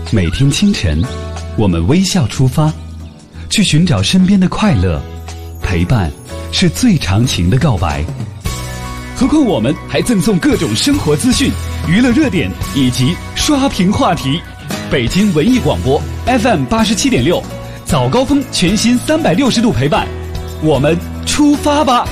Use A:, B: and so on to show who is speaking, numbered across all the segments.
A: 每天清晨，我们微笑出发，去寻找身边的快乐。陪伴是最长情的告白。何况我们还赠送各种生活资讯、娱乐热点以及刷屏话题。北京文艺广播 FM87.6，早高峰全新360度陪伴，我们出发吧！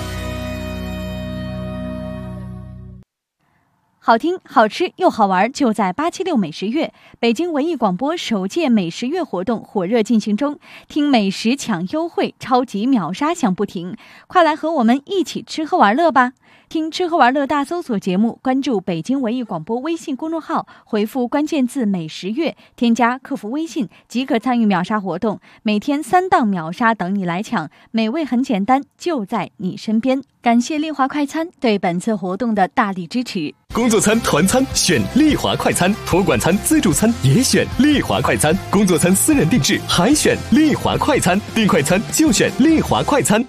B: 好听、好吃又好玩，就在876美食月。北京文艺广播首届美食月活动火热进行中，听美食抢优惠，超级秒杀响不停，快来和我们一起吃喝玩乐吧！听吃喝玩乐大搜索节目，关注北京文艺广播微信公众号，回复关键字美食月，添加客服微信即可参与秒杀活动，每天3档秒杀等你来抢，美味很简单，就在你身边。感谢丽华快餐对本次活动的大力支持。
C: 工作餐、团餐选丽华快餐，托管餐、自助餐也选丽华快餐，工作餐私人定制还选丽华快餐，订快餐就选丽华快餐。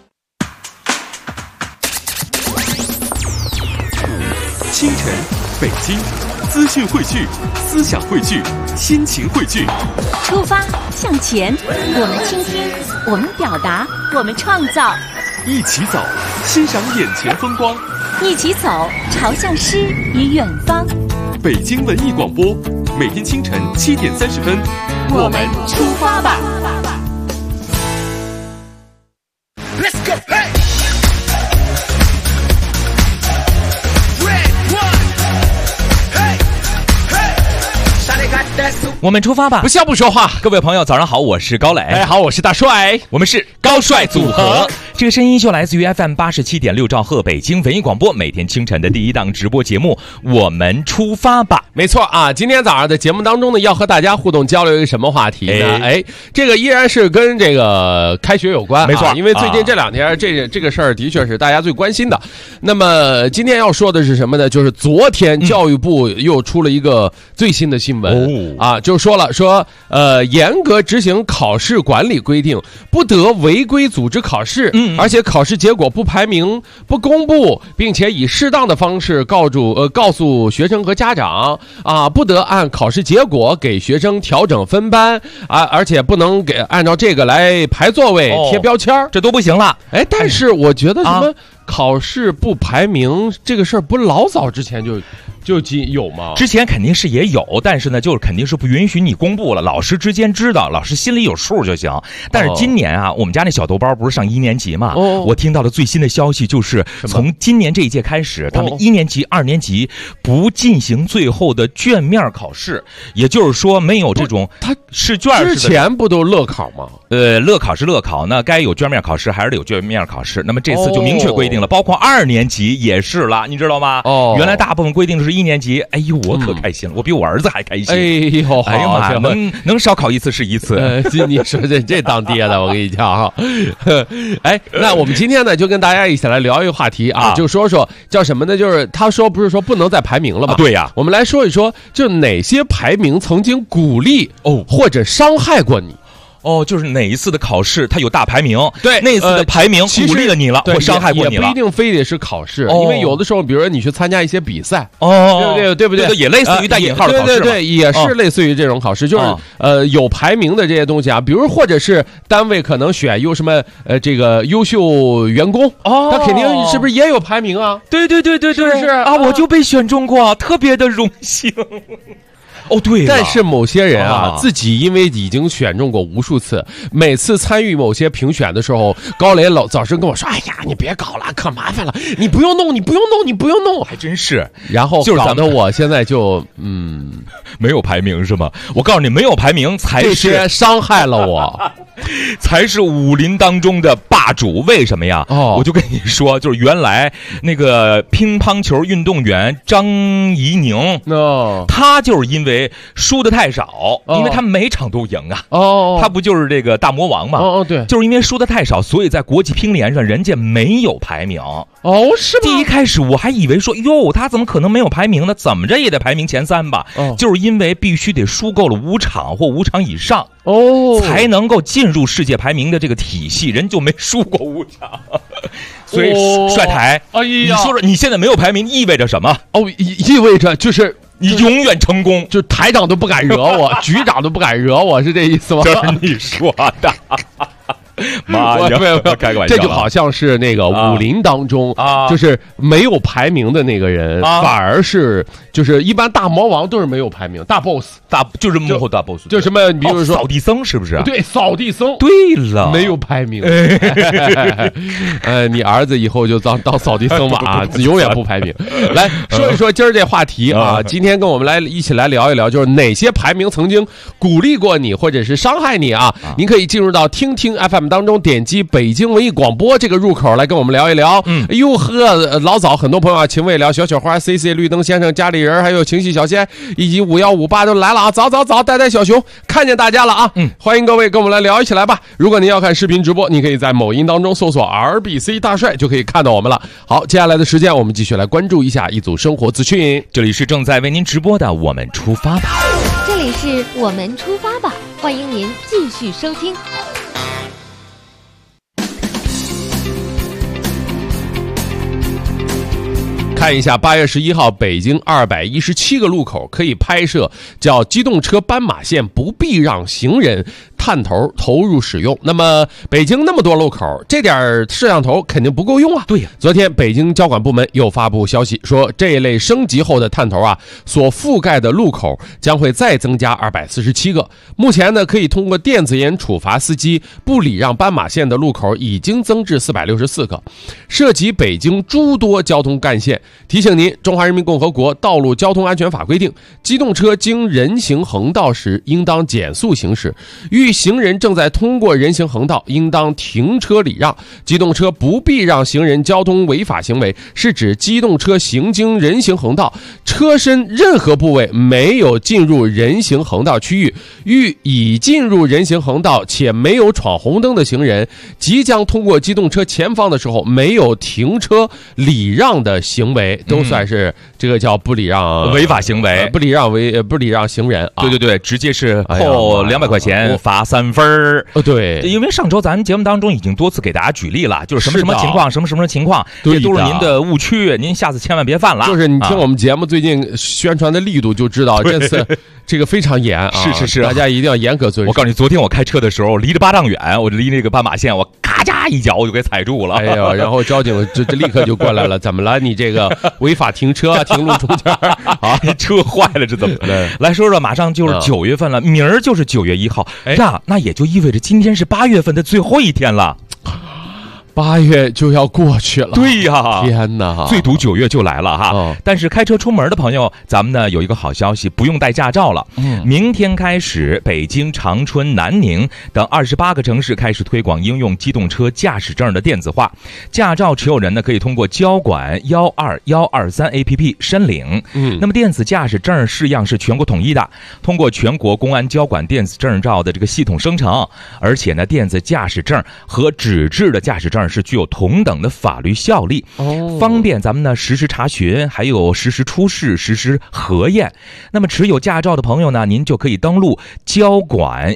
C: 清晨，北京，资讯汇聚，思想汇聚，心情汇聚。
B: 出发向前，我们倾听，我们表达，我们创造。
C: 一起走，欣赏眼前风光。
B: 一起走，朝向诗与远方。
C: 北京文艺广播，每天清晨7点30分，
B: 我们出发吧。
D: Let's go, hey! Shawty got that super
E: 我们出发吧，
F: 不笑不说话。
E: 各位朋友早上好，我是高磊。
F: 大家好，我是大帅，
E: 我们是高帅组合。这个声音就来自于 FM87.6兆赫北京文艺广播，每天清晨的第一档直播节目，我们出发吧。
F: 没错啊，今天早上的节目当中呢，要和大家互动交流一个什么话题呢？这个依然是跟这个开学有关，
E: 没错，
F: 因为最近这2天这个事儿的确是大家最关心的。那么今天要说的是什么呢？就是昨天教育部又出了一个最新的新闻啊，就说了严格执行考试管理规定，不得违规组织考试，而且考试结果不排名、不公布，并且以适当的方式告诉学生和家长啊，不得按考试结果给学生调整分班啊，而且不能按照这个来排座位、贴标签，
E: 这都不行了。
F: 但是我觉得什么考试不排名这个事儿，不老早之前就有吗？
E: 之前肯定是也有，但是呢，就是肯定是不允许你公布了，老师之间知道，老师心里有数就行。但是今年啊，我们家那小豆包不是上1年级嘛？我听到的最新的消息就是，从今年这一届开始，他们1年级、2年级不进行最后的卷面考试，也就是说没有这种他试卷似的。
F: 之前不都乐考吗？
E: 乐考是乐考，那该有卷面考试还是得有卷面考试。那么这次就明确规定了，包括2年级也是了，你知道吗？原来大部分规定是1年级，哎呦，我可开心了，我比我儿子还开心。哎呦妈呀，能少考一次是一次。
F: 你说这当爹的，我跟你讲哈。那我们今天呢，就跟大家一起来聊一个话题啊，就说说叫什么呢？就是他说不是说不能再排名了吗？
E: 对呀，
F: 我们来说一说，就哪些排名曾经鼓励或者伤害过你。
E: 就是哪一次的考试它有大排名，
F: 对，
E: 那次的排名鼓励了你了，或伤害过你了，
F: 也不一定非得是考试，因为有的时候，比如说你去参加一些比赛，对不对？
E: 也类似于带引号的考试，
F: 对，也是类似于这种考试，就是有排名的这些东西啊，比如或者是单位可能选有什么这个优秀员工，他肯定是不是也有排名啊？
E: 对，
F: 是不是
E: 啊？我就被选中过，特别的荣幸。对，
F: 但是某些人啊，自己因为已经选中过无数次，每次参与某些评选的时候，高磊早是跟我说：“哎呀，你别搞了，可麻烦了，你不用弄，
E: 还真是。”
F: 然后
E: 就是
F: 搞得我现在就
E: 没有排名是吗？我告诉你，没有排名才是
F: 这些伤害了我，
E: 才是武林当中的霸主。为什么呀？我就跟你说，就是原来那个乒乓球运动员张怡宁，他就是因为输的太少，因为他每场都赢啊。他不就是这个大魔王嘛？
F: 对，
E: 就是因为输的太少，所以在国际乒联上人家没有排名。
F: 是吗？
E: 第一开始我还以为说，他怎么可能没有排名呢？怎么着也得排名前3吧？就是因为必须得输够了5场或5场以上，才能够进入世界排名的这个体系。人就没输过5场。所以帅台，你说说你现在没有排名意味着什么？
F: 意味着就是
E: 你永远成功，
F: 就台长都不敢惹我，局长都不敢惹我，是这意思吗？
E: 这是你说的。妈呀！
F: 没有，
E: 开个玩笑，
F: 这就好像是那个武林当中就是没有排名的那个人，反而是就是一般大魔王都是没有排名，大 boss
E: 就是幕后大 boss，
F: 就什么，比如说
E: 扫地僧是不是？
F: 对，扫地僧。
E: 对了，
F: 没有排名。你儿子以后就当扫地僧吧啊，永远不排名。来说一说今儿这话题啊，今天跟我们一起来聊一聊，就是哪些排名曾经鼓励过你或者是伤害你啊？您可以进入到听听 FM。当中点击北京文艺广播这个入口来跟我们聊一聊。哎呦呵，老早很多朋友啊，秦未聊、小雪花、CC、绿灯先生、家里人，还有情绪小仙以及5158都来了啊！早带小熊，看见大家了啊！欢迎各位跟我们来聊一起来吧。如果您要看视频直播，你可以在某音当中搜索 RBC 大帅就可以看到我们了。好，接下来的时间我们继续来关注一下一组生活资讯。
E: 这里是正在为您直播的我们出发吧，
G: 这里是我们出发吧，欢迎您继续收听。
F: 看一下8月11号北京217个路口可以拍摄叫机动车斑马线不避让行人探头投入使用。那么北京那么多路口，这点摄像头肯定不够用啊。
E: 对呀，
F: 昨天北京交管部门又发布消息说，这一类升级后的探头啊，所覆盖的路口将会再增加247个。目前呢，可以通过电子烟处罚司机不礼让斑马线的路口已经增至464个，涉及北京诸多交通干线。提醒您，中华人民共和国道路交通安全法规定，机动车经人行横道时应当减速行驶，遇行人正在通过人行横道应当停车礼让。机动车不避让行人交通违法行为，是指机动车行经人行横道，车身任何部位没有进入人行横道区域，遇已进入人行横道且没有闯红灯的行人即将通过机动车前方的时候没有停车礼让的行为，都算是这个叫不礼让
E: 违法行为，
F: 不礼让行人啊。
E: 对，直接是扣200块钱，罚3分。
F: 对，
E: 因为上周咱节目当中已经多次给大家举例了，就是什么情况，什么情况，这都是您的误区，您下次千万别犯了。
F: 就是你听我们节目最近宣传的力度就知道，这次这个非常严啊，
E: 是，
F: 大家一定要严格遵守。
E: 我告诉你，昨天我开车的时候，离着8丈远，我就离那个斑马线，我咔嚓一脚我就给踩住了。
F: 哎呀，然后交警这立刻就过来了，怎么了？你这个违法停车啊，停路中间啊，
E: 车坏了，这怎么了？来说说，马上就是9月份了，明儿就是9月1号，那也就意味着今天是8月份的最后一天了。
F: 8月就要过去了，
E: 对呀，
F: 天哪，
E: 最毒9月就来了哈。但是开车出门的朋友，咱们呢有一个好消息，不用带驾照了。明天开始，北京、长春、南宁等28个城市开始推广应用机动车驾驶证的电子化。驾照持有人呢可以通过交管12123 APP 申领。那么电子驾驶证式样是全国统一的，通过全国公安交管电子证照的这个系统生成，而且呢电子驾驶证和纸质的驾驶证是具有同等的法律效力，方便咱们呢实时查询，还有实时出示、实时核验。那么持有驾照的朋友呢，您就可以登录交管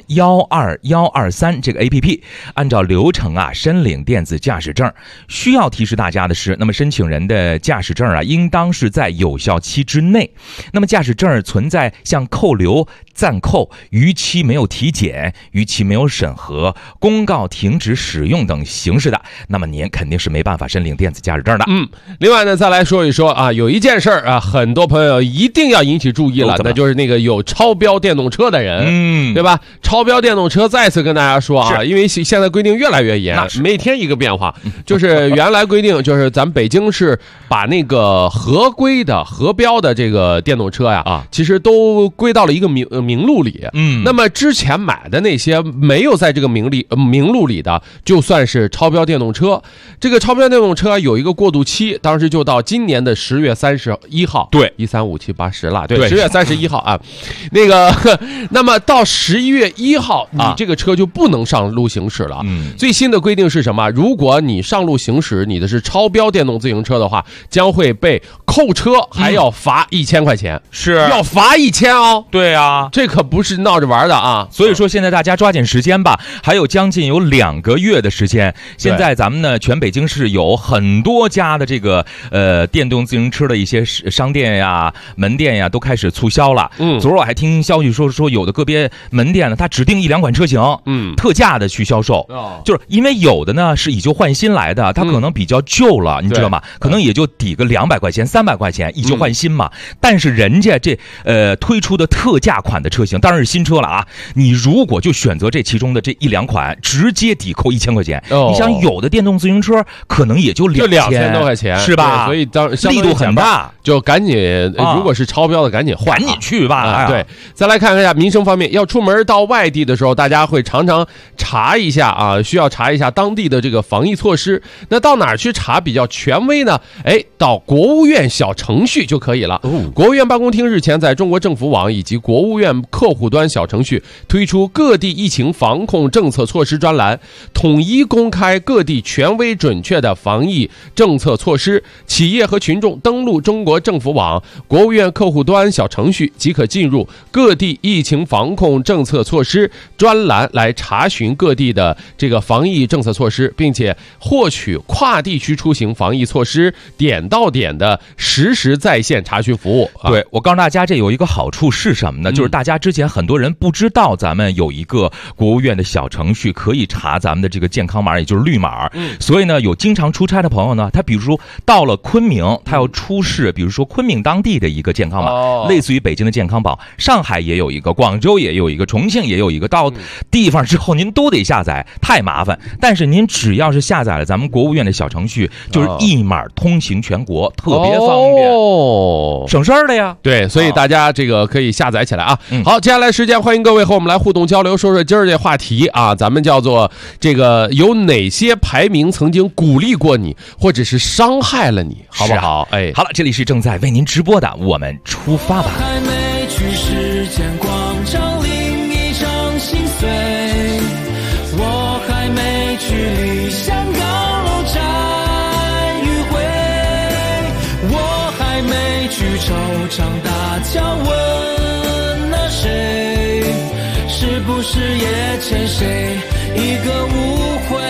E: 12123这个 APP， 按照流程啊申领电子驾驶证。需要提示大家的是，那么申请人的驾驶证啊，应当是在有效期之内。那么驾驶证存在像扣留、暂扣、逾期没有体检、逾期没有审核、公告停止使用等形式的，那么您肯定是没办法申领电子驾驶证的。
F: 另外呢，再来说一说啊，有一件事儿啊，很多朋友一定要引起注意了，那就是那个有超标电动车的人，对吧？超标电动车再次跟大家说啊，因为现在规定越来越严，每天一个变化。就是原来规定就是咱们北京市把那个合规的、合标的这个电动车呀，其实都归到了一个名录里。那么之前买的那些没有在这个名录里的，就算是超标电动车。这个超标电动车有一个过渡期，当时就到今年的10月31号。
E: 对
F: ，1357810了。对，10月31号啊。那个，那么到11月1号，你这个车就不能上路行驶了。最新的规定是什么？如果你上路行驶，你的是超标电动自行车的话，将会被扣车，还要罚1000块钱。
E: 是
F: 要罚1000哦。
E: 对啊，
F: 这可不是闹着玩的啊。
E: 所以说现在大家抓紧时间吧，还有将近有2个月的时间。现在咱们呢全北京市有很多家的这个电动自行车的一些商店呀、门店呀都开始促销了。昨儿我还听消息说有的个别门店呢，它指定1-2款车型，特价的去销售。就是因为有的呢是以旧换新来的，它可能比较旧了，你知道吗？可能也就抵个200块钱、300块钱，以旧换新嘛。但是人家这推出的特价款的车型，当然是新车了啊。你如果就选择这其中的这1-2款，直接抵扣1000块钱。你想有的电动自行车可能也就2000
F: 多块钱，
E: 是吧？
F: 所以
E: 力度很大，
F: 就赶紧，如果是超标的赶紧换，
E: 赶紧去吧。
F: 对，再来看一下民生方面，要出门到外地的时候，大家会常常查一下啊，需要查一下当地的这个防疫措施。那到哪儿去查比较权威呢？到国务院小程序就可以了。国务院办公厅日前在中国政府网以及国务院客户端小程序推出各地疫情防控政策措施专栏，统一公开各地权威准确的防疫政策措施。企业和群众登录中国政府网、国务院客户端小程序即可进入各地疫情防控政策措施专栏来查询各地的这个防疫政策措施，并且获取跨地区出行防疫措施点到点的实时在线查询服务。
E: 对，我告诉大家，这有一个好处是什么呢？就是大家之前很多人不知道咱们有一个国务院的小程序可以查咱们的这个健康码，也就是绿码。所以呢，有经常出差的朋友呢，他比如说到了昆明，他要出示比如说昆明当地的一个健康码，类似于北京的健康宝，上海也有一个，广州也有一个，重庆也有一个，到地方之后您都得下载，太麻烦。但是您只要是下载了咱们国务院的小程序，就是一码通行全国，特别方便，省事儿的呀。
F: 对，所以大家这个可以下载起来啊。好，接下来时间欢迎各位和我们来互动交流，说说今儿这话题啊，咱们叫做这个有哪些排名曾经鼓励过你，或者是伤害了你，好不好？
E: 好了，这里是正在为您直播的，我们出发吧。
H: 还没去时间广场另一场心碎，我还没去理想高楼展迂回，我还没去惆怅大桥问了谁，是不是也欠谁一个误会？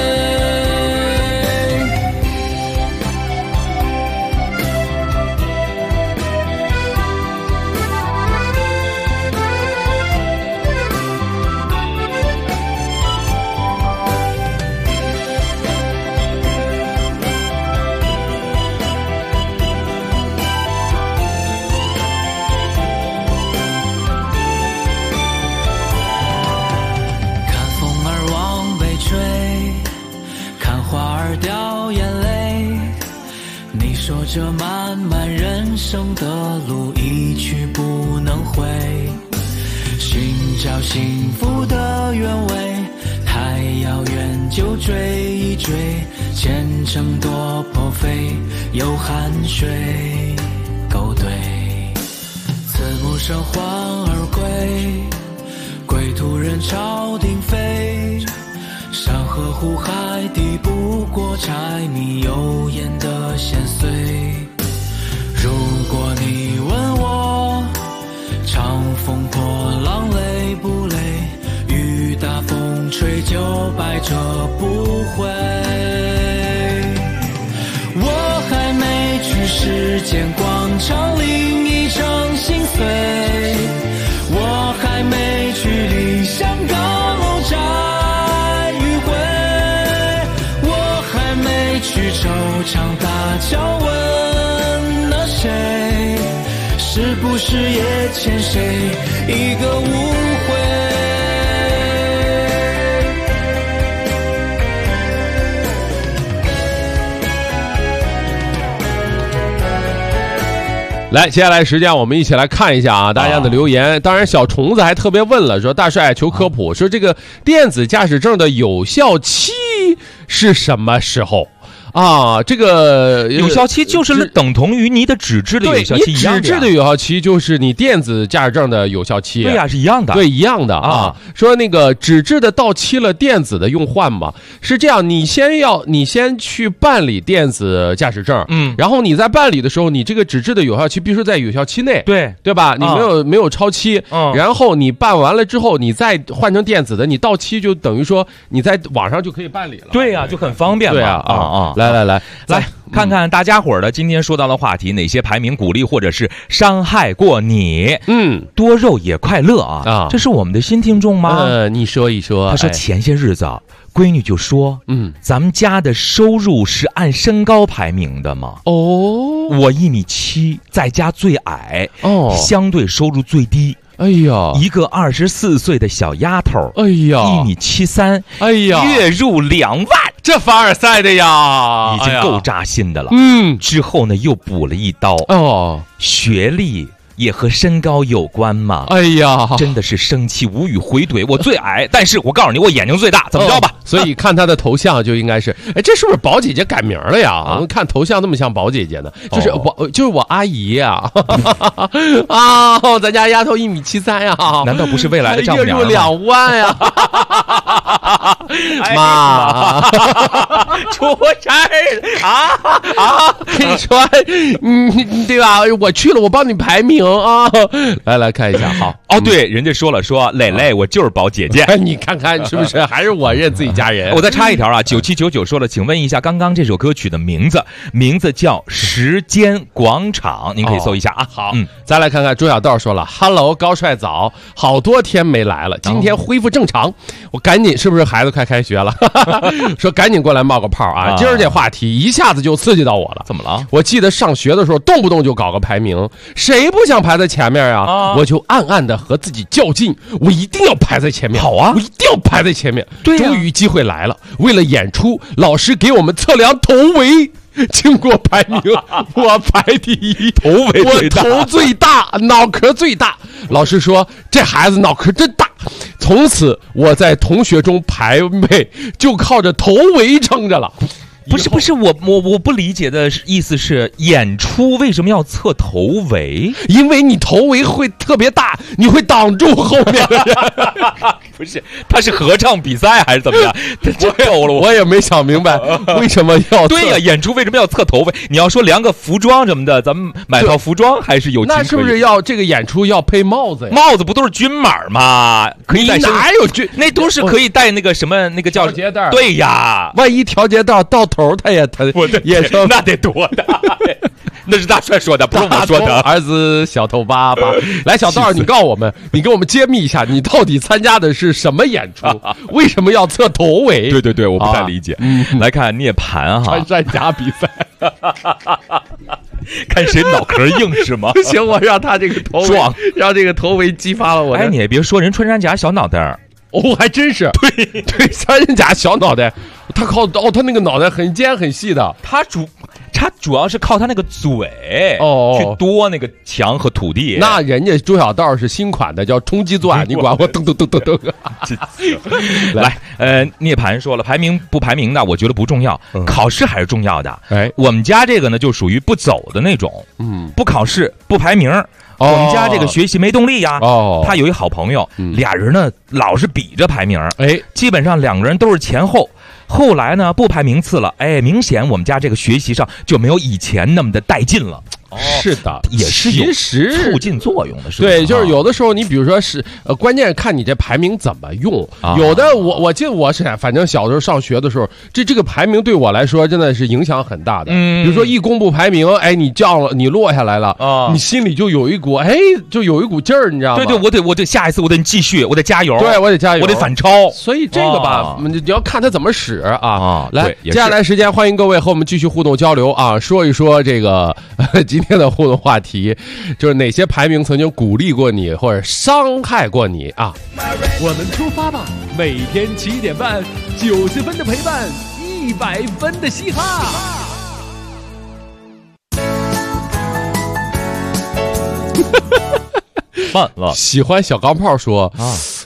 H: 说这漫漫人生的路一去不能回，寻找幸福的原委太遥远，就追一追，前程多破费，有汗水勾兑，慈母生还而归，归途人潮鼎沸，山河湖海抵不过柴米油盐的咸碎。如果你问我长风破浪累不累，雨大风吹就百折不回。我还没去时间广场另一场心碎，我还没去理想高楼展迂回，我还没去惆怅大桥问了谁，是不是也欠谁一个误会？
F: 来，接下来时间我们一起来看一下啊，大家的留言。当然，小虫子还特别问了，说大帅求科普，说这个电子驾驶证的有效期是什么时候啊，这个
E: 有效期就是等同于你的纸质的有效期一样的。
F: 纸质的有效期就是你电子驾驶证的有效期。
E: 对呀，是一样的。
F: 对，一样的啊。说那个纸质的到期了，电子的用换嘛，是这样。你先去办理电子驾驶证，然后你在办理的时候，你这个纸质的有效期必须在有效期内，对吧？你没有超期，然后你办完了之后，你再换成电子的，你到期就等于说你在网上就可以办理了。
E: 对呀，就很方便嘛。
F: 对啊，来
E: 看看大家伙儿的今天说到的话题，哪些排名鼓励或者是伤害过你？多肉也快乐啊！这是我们的新听众吗？
F: 你说一说。
E: 他说前些日子闺女就说，咱们家的收入是按身高排名的吗？我1.7米，在家最矮，相对收入最低。
F: 哎呀，
E: 一个24岁的小丫头，
F: 哎呀
E: ，1.73米，
F: 哎呀，
E: 月入2万，
F: 这凡尔赛的呀，
E: 已经够扎心的了。之后呢，又补了一刀。学历也和身高有关吗？
F: 哎呀，
E: 真的是生气，无语回怼。我最矮，但是我告诉你，我眼睛最大，怎么着吧？
F: 所以看他的头像就应该是，这是不是宝姐姐改名了呀？我们看头像那么像宝姐姐呢，就是我阿姨呀。咱家丫头1.73米呀，
E: 难道不是未来的丈母娘吗？
F: 月入2万呀！妈，出事儿跟你说，对吧？我去了，我帮你排名啊！来看一下，好
E: 对，人家说磊磊，我就是宝姐姐。
F: 你看看是不是？还是我认自己家人？
E: 我再插一条啊，9799说了，请问一下，刚刚这首歌曲的名字叫《时间广场》，您可以搜一下啊。
F: 好，再来看看朱小豆说了 ，Hello 高帅早，好多天没来了，今天恢复正常，我赶紧，是不是孩子快开学了？说赶紧过来冒个泡啊！今儿这话题一下子就刺激到我了。
E: 怎么了？
F: 我记得上学的时候，动不动就搞个排名，谁不想排在前面啊？我就暗暗的和自己较劲，我一定要排在前面。
E: 好啊，
F: 我一定要排在前面。
E: 对呀，
F: 终于机会来了，为了演出，老师给我们测量头围。经过排名，我排第一，
E: 头围最大，
F: 我头最大，脑壳最大。老师说这孩子脑壳真大。从此我在同学中排位就靠着头围撑着了。
E: 不是，我不理解的意思是，演出为什么要测头围？
F: 因为你头围会特别大，你会挡住后面的人。
E: 不是，他是合唱比赛还是怎么样？
F: 我也没想明白为什么要测。
E: 对呀，演出为什么要测头围？你要说量个服装什么的，咱们买套服装还是有。
F: 那是不是要这个演出要配帽子呀？
E: 帽子不都是均码吗？可以戴。
F: 你哪有均？
E: 那都是可以戴那个什么那个叫
F: 调节带。
E: 对呀，
F: 万一调节带到头他也说
E: 那得多大？那是大帅说的，不是我说的。
F: 儿子小头爸爸，来小道，你告诉我们，你给我们揭秘一下，你到底参加的是什么演出？为什么要测头围？
E: 对，我不太理解。来看涅槃哈，
F: 穿山甲比赛，
E: 看谁脑壳硬是吗？
F: 行，我让他这个头围，让这个头围激发了我。
E: 你也别说，人穿山甲小脑袋儿。
F: 还真是。对，穿山甲小脑袋，他他那个脑袋很尖很细的，
E: 他主要是靠他那个嘴去夺那个墙和土地。
F: 那人家朱小道是新款的，叫冲击钻，你管我噔噔噔噔噔。
E: 来，涅槃说了，排名不排名的，我觉得不重要，考试还是重要的。我们家这个呢，就属于不走的那种，不考试不排名。我们家这个学习没动力呀。他有一好朋友，俩人呢老是比着排名，基本上两个人都是前后。后来呢不排名次了，明显我们家这个学习上就没有以前那么的带劲了。
F: 是的，
E: 也是有促进作用的，是吧？
F: 对，就是有的时候你比如说是关键看你这排名怎么用。有的我记得我是反正小时候上学的时候，这个排名对我来说真的是影响很大的。比如说一公布排名，你降了，你落下来了，你心里就有一股劲儿，你知道吗？
E: 对，我得下一次我得继续，我得加油。
F: 对，我得加油，
E: 我得反超。
F: 所以这个吧，你要看它怎么使啊。来，
E: 接
F: 下来时间欢迎各位和我们继续互动交流啊，说一说这个今天的互动话题，就是哪些排名曾经鼓励过你或者伤害过你啊？
A: 我们出发吧！每天7点半，90分的陪伴，100分的嘻哈。
E: 慢了，
F: 喜欢小钢炮说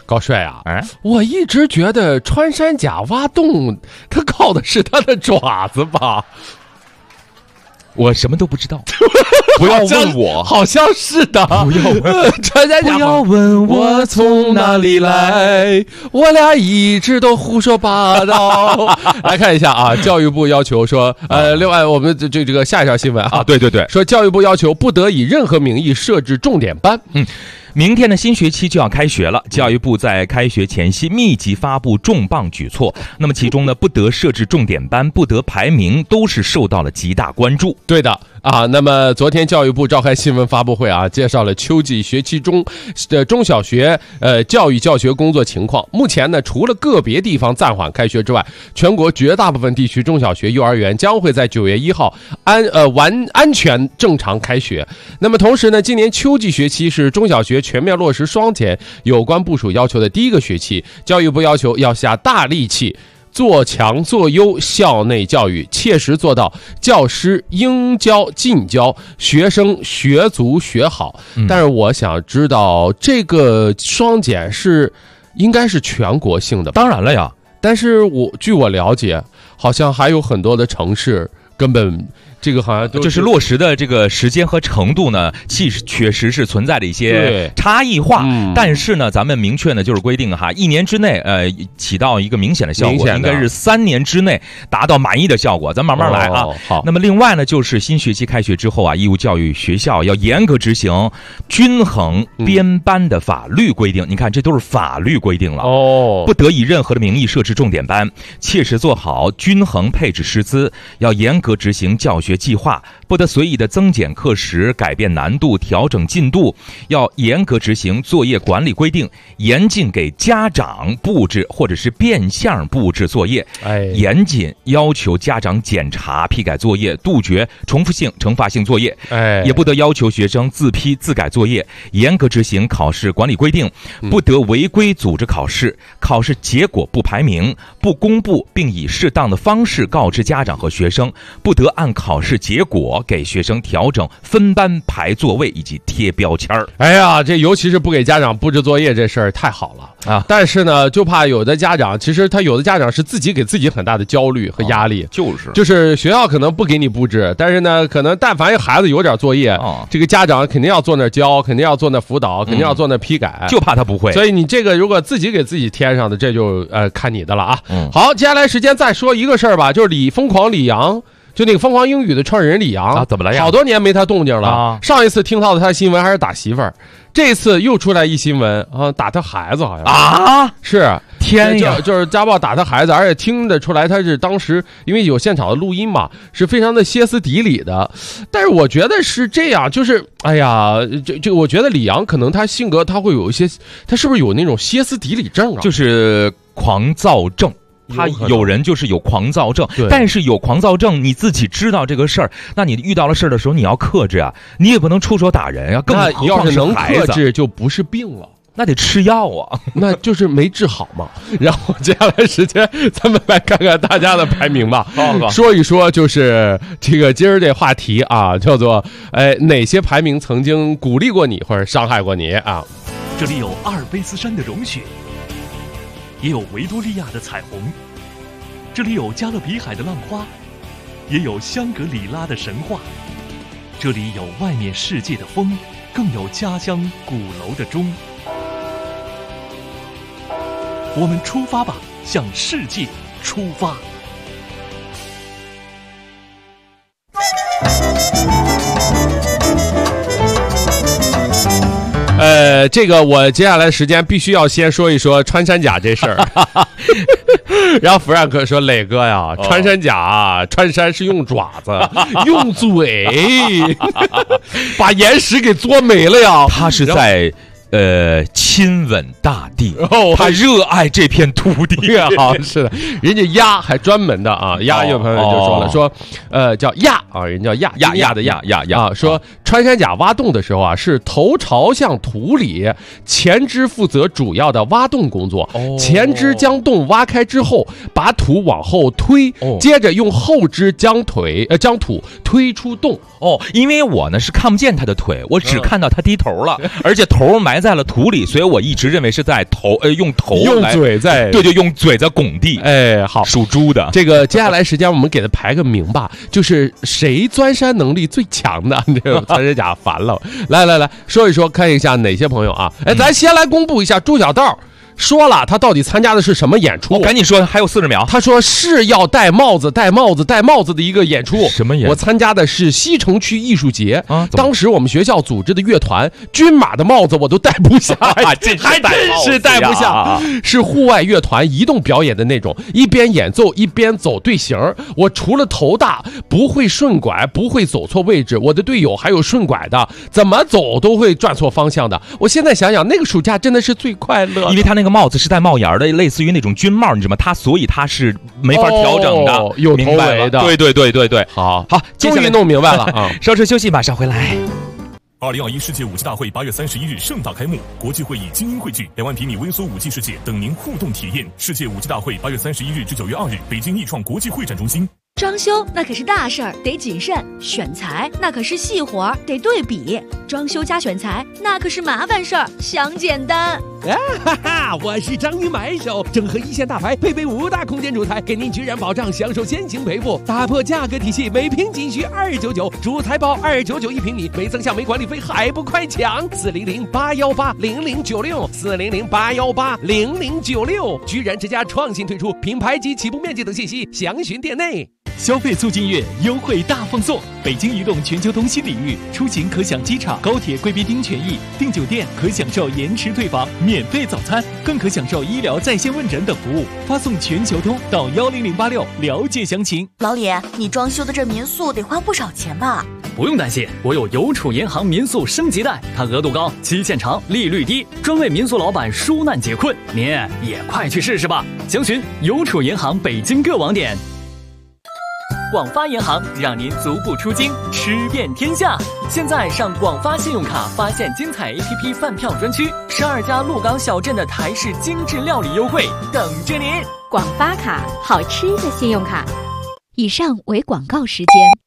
F: 高帅啊，我一直觉得穿山甲挖洞，他靠的是他的爪子吧？
E: 我什么都不知道，不要问我，
F: 好像是的。
E: 不要问
F: 穿山甲，不要问我从哪里来，我俩一直都胡说八道。来看一下啊，教育部要求说，另外我们这个下一条新闻啊，
E: 对，
F: 说教育部要求不得以任何名义设置重点班。
E: 明天的新学期就要开学了，教育部在开学前夕密集发布重磅举措。那么其中呢，不得设置重点班，不得排名，都是受到了极大关注。
F: 对的啊，那么昨天教育部召开新闻发布会啊，介绍了秋季学期中的中小学教育教学工作情况。目前呢，除了个别地方暂缓开学之外，全国绝大部分地区中小学、幼儿园将会在9月1号安全正常开学。那么同时呢，今年秋季学期是中小学全面落实双减有关部署要求的第一个学期，教育部要求要下大力气做强做优校内教育，切实做到教师应教尽教，学生学足学好。但是我想知道这个双减应该是全国性的，
E: 当然了呀。
F: 但是据我了解，好像还有很多的城市根本这个好像都
E: 就是落实的这个时间和程度呢，确实是存在的一些差异化。但是呢，咱们明确呢就是规定哈，1年之内起到一个明显的效果，应该是3年之内达到满意的效果。咱慢慢来啊。好。那么另外呢，就是新学期开学之后啊，义务教育学校要严格执行均衡编班的法律规定。你看，这都是法律规定了不得以任何的名义设置重点班，切实做好均衡配置师资，要严格执行教学计划，不得随意的增减课时、改变难度、调整进度，要严格执行作业管理规定，严禁给家长布置或者是变相布置作业，严谨要求家长检查批改作业，杜绝重复性惩罚性作业，也不得要求学生自批自改作业，严格执行考试管理规定，不得违规组织考试，考试结果不排名、不公布，并以适当的方式告知家长和学生，不得按考试结果给学生调整分班排座位以及贴标签儿。
F: 哎呀，这尤其是不给家长布置作业这事儿太好了啊！但是呢，就怕有的家长，其实有的家长是自己给自己很大的焦虑和压力，就是学校可能不给你布置，但是呢，可能但凡孩子有点作业，这个家长肯定要坐那教，肯定要坐那辅导，肯定要坐那批改，
E: 就怕他不会。
F: 所以你这个如果自己给自己添上的，这就看你的了啊。好，接下来时间再说一个事儿吧，就是疯狂李阳。就那个疯狂英语的创始人李阳
E: 怎么了呀？
F: 好多年没他动静了上一次听到的他的新闻还是打媳妇儿，这次又出来一新闻打他孩子，好像是
E: 天呀，
F: 就是家暴打他孩子，而且听得出来他是当时因为有现场的录音嘛，是非常的歇斯底里的。但是我觉得是这样，就是哎呀，我觉得李阳可能他性格他会有一些，他是不是有那种歇斯底里症啊？
E: 就是狂躁症。他有人就是有狂躁症，但是有狂躁症你自己知道这个事儿，那你遇到了事儿的时候你要克制啊，你也不能出手打人啊，更何况是
F: 能
E: 孩子，
F: 克制就不是病了，
E: 那得吃药啊，
F: 那就是没治好嘛。然后接下来时间咱们来看看大家的排名吧，说一说就是这个今儿这话题啊，叫做哪些排名曾经鼓励过你或者伤害过你啊？
I: 这里有阿尔卑斯山的融雪，也有维多利亚的彩虹，这里有加勒比海的浪花，也有香格里拉的神话，这里有外面世界的风，更有家乡鼓楼的钟。我们出发吧，向世界出发。
F: 这个我接下来时间必须要先说一说穿山甲这事儿。然后弗兰克说：“磊哥呀，穿山甲穿山是用爪子，用嘴把岩石给作没了呀。
E: 他是在亲吻大地，他热爱这片土地
F: 啊。是的，人家鸭还专门的啊，鸭有朋友就说了，说叫亚啊，人叫亚的亚啊，说穿山甲挖洞的时候啊，是头朝向土里，前肢负责主要的挖洞工作，前肢将洞挖开之后，把土往后推，接着用后肢将土推出洞。
E: 因为我呢是看不见他的腿，我只看到他低头了，而且头埋在了土里，所以我一直认为是在用
F: 嘴在
E: 对，用嘴在拱地。
F: 哎，好，
E: 属猪的。
F: 这个接下来时间我们给他排个名吧，就是谁钻山能力最强的？这个参赛者烦了，来说一说，看一下哪些朋友啊？哎，咱先来公布一下朱小道。说了，他到底参加的是什么演出？
E: 赶紧说，还有40秒。
F: 他说是要戴帽子的一个演出。
E: 什么演出？
F: 我参加的是西城区艺术节啊。当时我们学校组织的乐团，军马的帽子我都戴不下，还真是戴不下。是户外乐团移动表演的那种，一边演奏一边走队形。我除了头大，不会顺拐，不会走错位置。我的队友还有顺拐的，怎么走都会转错方向的。我现在想想，那个暑假真的是最快乐的，
E: 因为他那个帽子是戴帽檐的，类似于那种军帽，你知道吗？所以他是没法调整的，
F: 有头围的。
E: 对，好，
F: 终于弄明白了啊！
E: 稍事休息，马上回来。
J: 2021世界5G大会8月31日盛大开幕，国际会议精英汇聚，2万平米微缩5G 世界等您互动体验。世界5G大会8月31日至9月2日，北京易创国际会展中心。
K: 装修那可是大事儿，得谨慎；选材那可是细活儿，得对比。装修加选材那可是麻烦事儿，想简单。
F: 我是章鱼买手，整合一线大牌，配备5大空间主材，给您居然保障享受先行赔付，打破价格体系，每平仅需299，主材包299一平米，没增项没管理费，还不快抢！400-818-0096，400-818-0096，居然之家创新推出品牌及起步面积等信息，详询店内。
I: 消费促进月优惠大放送，北京移动全球通新领域，出行可享机场、高铁贵宾厅权益，订酒店可享受延迟退房、免费早餐，更可享受医疗在线问诊等服务。发送全球通到10086了解详情。
K: 老李，你装修的这民宿得花不少钱吧？
L: 不用担心，我有邮储银行民宿升级贷，它额度高，期限长，利率低，专为民宿老板纾难解困。您也快去试试吧！详询邮储银行北京各网点。广发银行让您足不出京，吃遍天下。现在上广发信用卡发现精彩 APP 饭票专区，12家鹿港小镇的台式精致料理优惠等着您。
G: 广发卡，好吃的信用卡。以上为广告时间。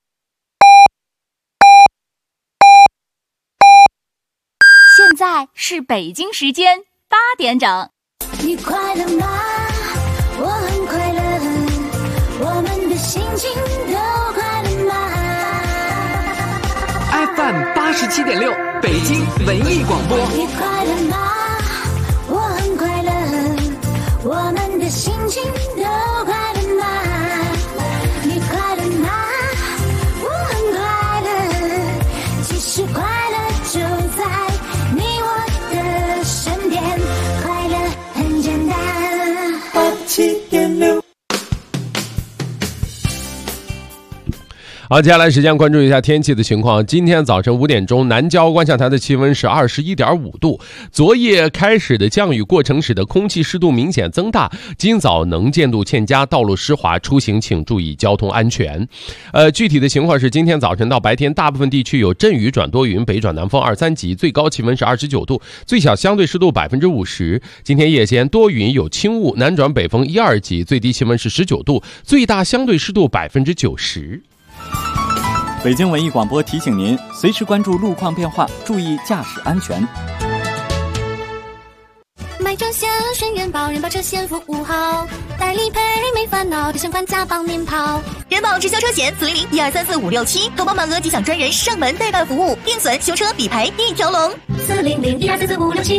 B: 现在是北京时间8点整。
M: 你快乐吗？我很快乐，我们的心情都快乐吗
N: ？FM 87.6，北京文艺广播。
M: 你快乐吗？我很快乐，我们的心情都快乐吗？你快乐吗？我很快乐，其实快乐就在你我的身边，快乐很简单。87.6。
F: 好，接下来时间关注一下天气的情况。今天早晨5点钟，南郊观象台的气温是21.5度。昨夜开始的降雨过程使得空气湿度明显增大，今早能见度欠佳，道路湿滑，出行请注意交通安全。具体的情况是，今天早晨到白天，大部分地区有阵雨转多云，北转南风2、3级，最高气温是29度，最小相对湿度50%。今天夜间多云有轻雾，南转北风1、2级，最低气温是19度，最大相对湿度90%。
O: 北京文艺广播提醒您，随时关注路况变化，注意驾驶安全。
M: 买车险选人保，人保车险服务好，代理赔没烦恼，提前还价帮您跑。
K: 人保直销车险400-1234567，投保满额即享专人上门代办服务，定损、修车、理赔一条龙。
M: 400-1234567。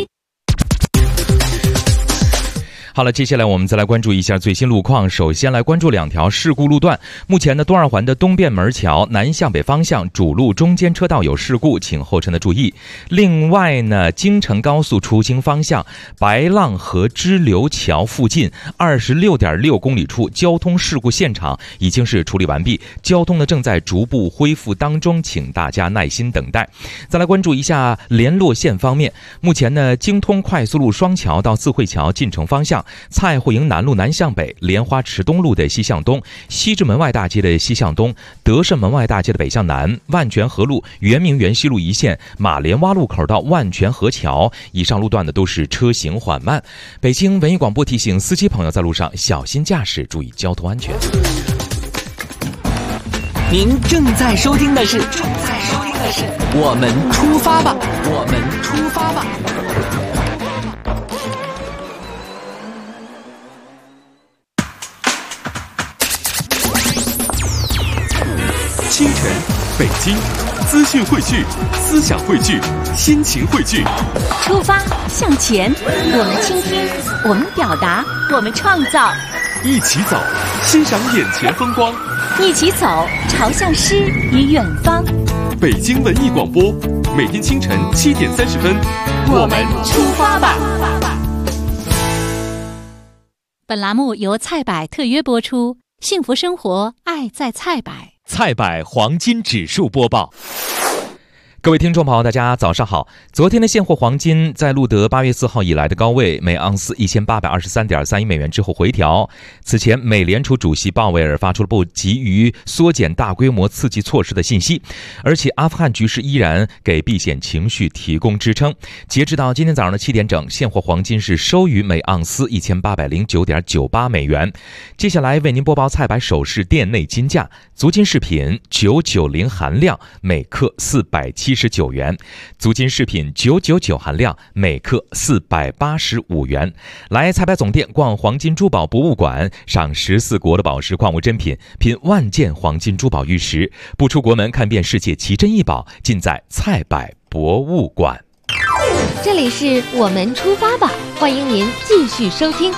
E: 好了，接下来我们再来关注一下最新路况。首先来关注2条事故路段。目前呢，东二环的东便门桥南向北方向主路中间车道有事故，请后车的注意。另外呢，京承高速出京方向白浪河支流桥附近26.6公里处交通事故现场已经是处理完毕，交通呢正在逐步恢复当中，请大家耐心等待。再来关注一下联络线方面，目前呢，京通快速路双桥到四惠桥进城方向蔡慧营南路南向北，莲花池东路的西向东，西直门外大街的西向东，德胜门外大街的北向南，万泉河路圆明园西路一线马莲洼路口到万泉河桥，以上路段的都是车行缓慢。北京文艺广播提醒司机朋友在路上小心驾驶，注意交通安全。
N: 您正在收听的是我们出发吧，我们出发吧。
C: 讯汇聚，思想汇聚，心情汇聚。
K: 出发向前，我们倾听，我们表达，我们创造。
C: 一起走，欣赏眼前风光。
K: 一起走，朝向诗与远方。
C: 北京文艺广播，每天清晨7点30分，
K: 我们出发吧。
P: 本栏目由菜百特约播出，幸福生活，爱在菜百。
A: 菜百黄金指数播报。
E: 各位听众朋友，大家早上好。昨天的现货黄金在录得8月4号以来的高位，每盎司1823.31美元之后回调。此前，美联储主席鲍威尔发出了不急于缩减大规模刺激措施的信息，而且阿富汗局势依然给避险情绪提供支撑。截止到今天早上的7点整，现货黄金是收于每盎司1809.98美元。接下来为您播报菜百首饰店内金价：足金饰品990含量每克479元，足金饰品999含量每克485元。来菜百总店逛黄金珠宝博物馆，赏14国的宝石矿物珍品，品万件黄金珠宝玉石，不出国门看遍世界奇珍异宝，尽在菜百博物馆。
G: 这里是我们出发吧，欢迎您继续收听。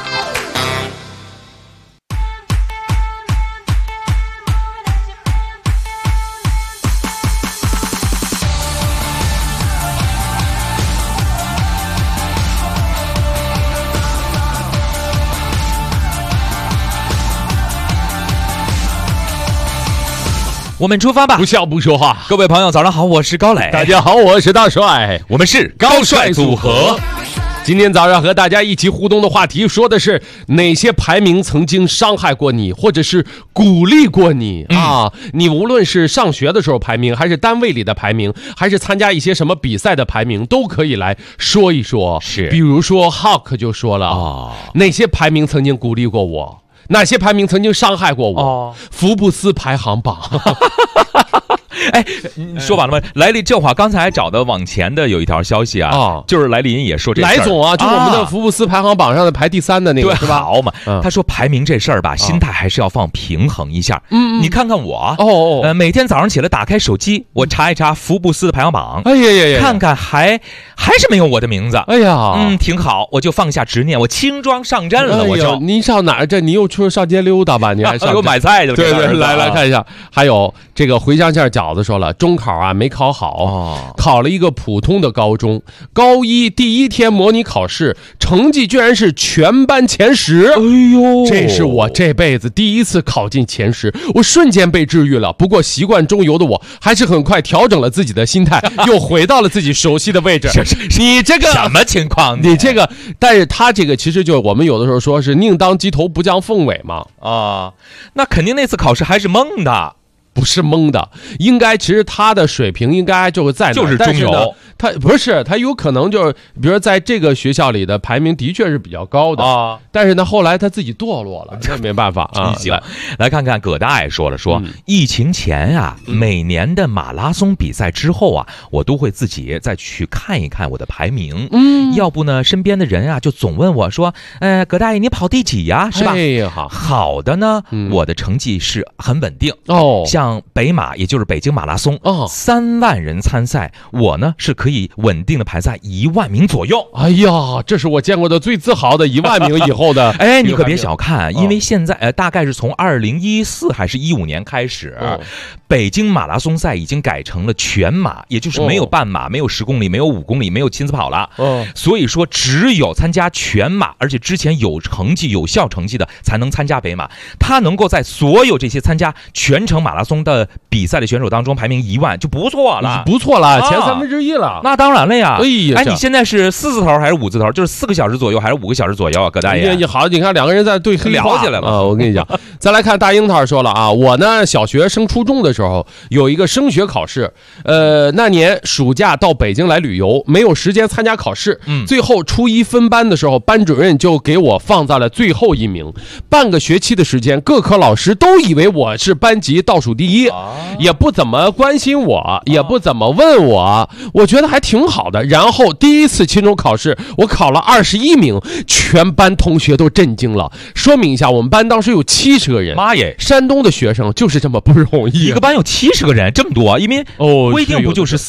E: 我们出发吧，
F: 不笑不说话。
E: 各位朋友早上好，我是高磊。
F: 大家好，我是大帅。
E: 我们是高帅组合。
F: 今天早上和大家一起互动的话题说的是哪些排名曾经伤害过你，或者是鼓励过你啊？你无论是上学的时候排名，还是单位里的排名，还是参加一些什么比赛的排名，都可以来说一说。
E: 是，
F: 比如说 Hawk 就说了哪些排名曾经鼓励过我，哪些排名曾经伤害过我？福布斯排行榜。
E: 哎，你说完了吗？莱利这会儿刚才找的往前的有一条消息啊，就是莱林也说这事儿。
F: 莱总啊，就我们的福布斯排行榜上的排第3的那个，是吧？
E: 好嘛，他说排名这事儿吧，心态还是要放平衡一下。你看看我，每天早上起来打开手机，我查一查福布斯的排行榜，
F: 哎呀，
E: 看看还是没有我的名字。
F: 哎呀，
E: 挺好，我就放下执念，我轻装上阵了。我就
F: 您上哪儿？这你又出上街溜达吧？你还上
E: 我买菜去了？
F: 对，来看一下。还有这个茴香馅饺子说了，中考啊没考好，考了一个普通的高中，高一第1天模拟考试，成绩居然是全班前10。
E: 哎呦，
F: 这是我这辈子第一次考进前10，我瞬间被治愈了。不过习惯中游的我还是很快调整了自己的心态，又回到了自己熟悉的位置。你这个
E: 什么情况？
F: 你这个，但是他这个其实就我们有的时候说是宁当鸡头不降凤尾嘛。
E: 那肯定那次考试还是蒙的。
F: 不是蒙的，应该其实他的水平应该就在那，
E: 就是中游。
F: 他不是，他有可能就是，比如在这个学校里的排名的确是比较高的但是呢，后来他自己堕落了，这没办法啊。
E: 行，来看看葛大爷说了，疫情前啊，每年的马拉松比赛之后啊，我都会自己再去看一看我的排名。要不呢，身边的人啊就总问我说，葛大爷你跑第几呀？是吧？好的呢，我的成绩是很稳定像北马，也就是北京马拉松，3万人参赛，我呢是可以稳定的排在1万名左右。
F: 哎呀，这是我见过的最自豪的1万名以后的。
E: 哎，你可别小看，因为现在大概是从2014还是15年开始，北京马拉松赛已经改成了全马，也就是没有半马，没有10公里，没有5公里，没有亲子跑了。所以说只有参加全马，而且之前有成绩、有效成绩的才能参加北马。他能够在所有这些参加全程马拉松的比赛的选手当中排名1万就不错了，
F: 不错了，前1/3了。
E: 那当然了呀。哎，你现在是4字头还是5字头？就是4个小时左右还是5个小时左右啊？葛大爷，
F: 你好，你看2个人在对黑
E: 聊起来了
F: 啊！我跟你讲，再来看大樱桃说了啊，我呢小学升初中的时候有一个升学考试，那年暑假到北京来旅游，没有时间参加考试，最后初1分班的时候，班主任就给我放在了最后1名。半个学期的时间，各科老师都以为我是班级倒数第一，也不怎么关心我，也不怎么问我觉得还挺好的。然后第一次期中考试，我考了21名，全班同学都震惊了。说明一下，我们班当时有70个人，
E: 妈耶！
F: 山东的学生就是这么不容易，
E: 一个班有70个人，这么多，因为规定不就是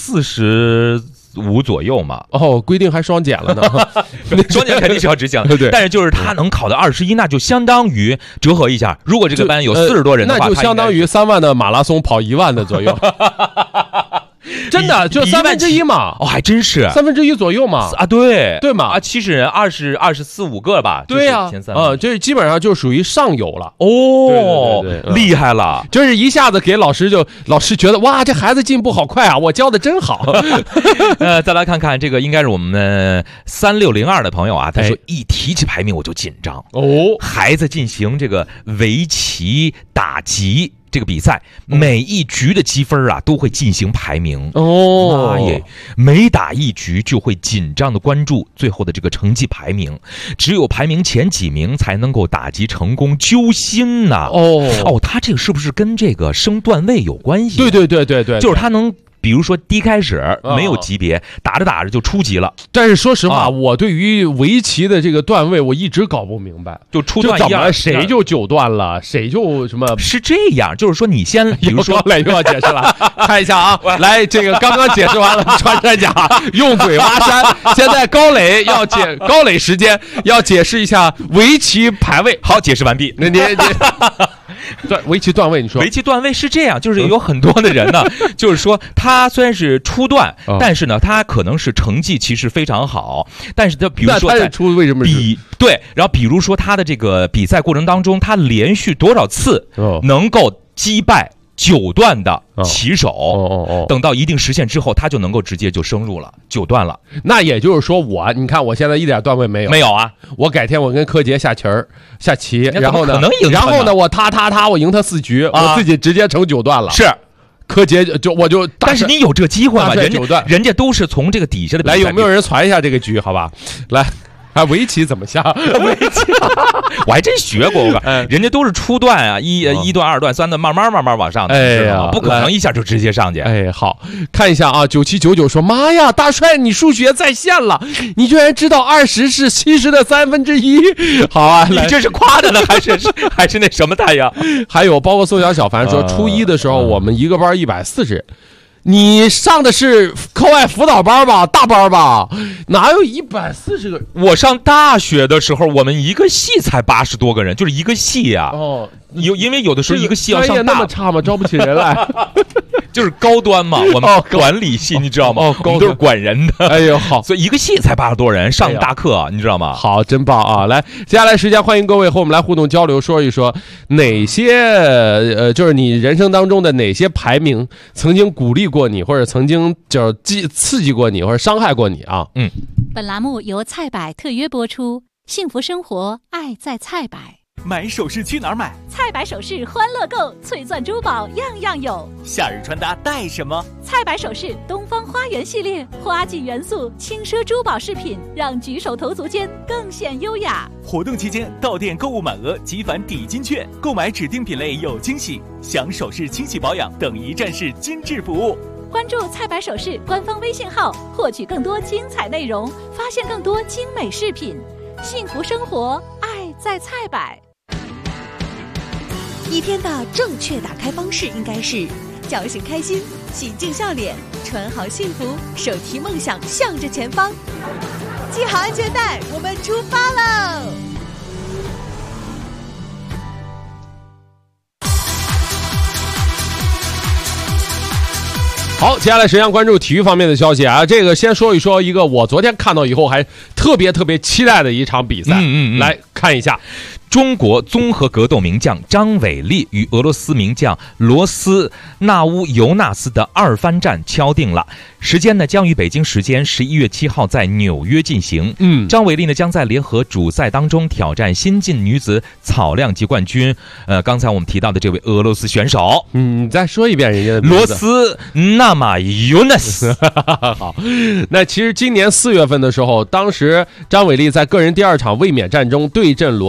E: 45左右嘛？
F: 规定还双减了呢，
E: 双减肯定是要执行，
F: 对。
E: 但是就是他能考到21，那就相当于折合一下，如果这个班有40多人的话，
F: 那就相当于3万的马拉松跑1万的左右。真的就1/3嘛？
E: 还真是
F: 1/3左右嘛？对嘛
E: ？70人24-25个吧？
F: 对呀，
E: 前3
F: 这基本上就属于上游了。
E: 对，厉害了！
F: 就是一下子给老师觉得哇，这孩子进步好快啊，我教的真好。
E: 再来看看这个，应该是我们3602的朋友啊，他说一提起排名我就紧张孩子进行这个围棋打击这个比赛，每一局的积分啊都会进行排名妈耶！每打一局就会紧张的关注最后的这个成绩排名，只有排名前几名才能够打击成功，揪心呐！他这个是不是跟这个升段位有关系？
F: 对，
E: 就是他能。比如说低开始没有级别，打着打着就初级了。
F: 但是说实话，我对于围棋的这个段位我一直搞不明白，
E: 就初段一样，
F: 谁就9段了，谁就什么？
E: 是这样，就是说你先，比如说
F: 又要解释了，看一下啊，来，这个刚刚解释完了，穿山甲用嘴挖山，现在高磊时间要解释一下围棋排位。
E: 好，解释完毕。
F: 你围棋段位，你说
E: 围棋段位是这样，就是有很多的人呢，就是说他虽然是初段，但是呢，他可能是成绩其实非常好，但是他比如说
F: 他初为什么
E: 对，然后比如说他的这个比赛过程当中，他连续多少次能够击败9段的棋手，等到一定时限之后，他就能够直接就升入了9段了。
F: 那也就是说你看我现在一点段位没有
E: 啊！
F: 我改天我跟柯洁下棋，然后呢，我我赢他4局，我自己直接成9段了。
E: 是。
F: 柯洁我就，
E: 但是你有这个机会吗？人家都是从这个底下的比赛。
F: 来，有没有人传一下这个局？好吧，来。围棋怎么下？
E: 围棋我还真学过，人家都是初段啊，一段、2段、3段，慢慢往上的，不可能一下就直接上去。
F: 好看一下啊，9799说：“妈呀，大帅，你数学在线了，你居然知道20是70的1/3。”好啊，
E: 你这是夸的呢，还是那什么的呀？
F: 还有包括宋小凡说，初一的时候我们一个班140人。你上的是课外辅导班吧，大班吧？哪有140个？
E: 我上大学的时候，我们一个系才80多个人，就是一个系呀。因为有的时候一个系要上大，
F: 那么差吗？招不起人来。
E: 就是高端嘛，我们管理系你知道吗？我们都是管人的。
F: 哎呦，好，
E: 所以一个系才80多人上大课，你知道吗？
F: 好，真棒啊！来，接下来时间欢迎各位和我们来互动交流，说一说哪些就是你人生当中的哪些排名曾经鼓励过你，或者曾经就是刺激过你，或者伤害过你啊？
P: 本栏目由菜百特约播出，幸福生活，爱在菜百。
Q: 买首饰去哪儿买？
K: 菜百首饰欢乐购，翠钻珠宝样样有。
Q: 夏日穿搭带什么？
K: 菜百首饰东方花园系列，花季元素，轻奢珠宝饰品，让举手投足间更显优雅。
Q: 活动期间到店购物满额即返抵金券，购买指定品类有惊喜，享首饰清洗保养等一站式精致服务。
K: 关注菜百首饰官方微信号，获取更多精彩内容，发现更多精美饰品。幸福生活，爱在菜百。
R: 一天的正确打开方式应该是叫醒开心，洗净笑脸，穿好幸福，手提梦想向着前方，系好安全带，我们出发喽！
F: 好，接下来时间关注体育方面的消息啊。这个先说一说一个我昨天看到以后还特别期待的一场比赛，来看一下。
E: 中国综合格斗名将张伟丽与俄罗斯名将罗斯纳乌尤纳斯的2番战敲定了，时间呢将于北京时间11月7号在纽约进行。张伟丽呢将在联合主赛当中挑战新晋女子草量级冠军，刚才我们提到的这位俄罗斯选手。
F: 你再说一遍人家的名字。
E: 罗斯纳马尤纳斯。
F: 好，那其实今年4月份的时候，当时张伟丽在个人第2场卫冕战中对阵罗斯。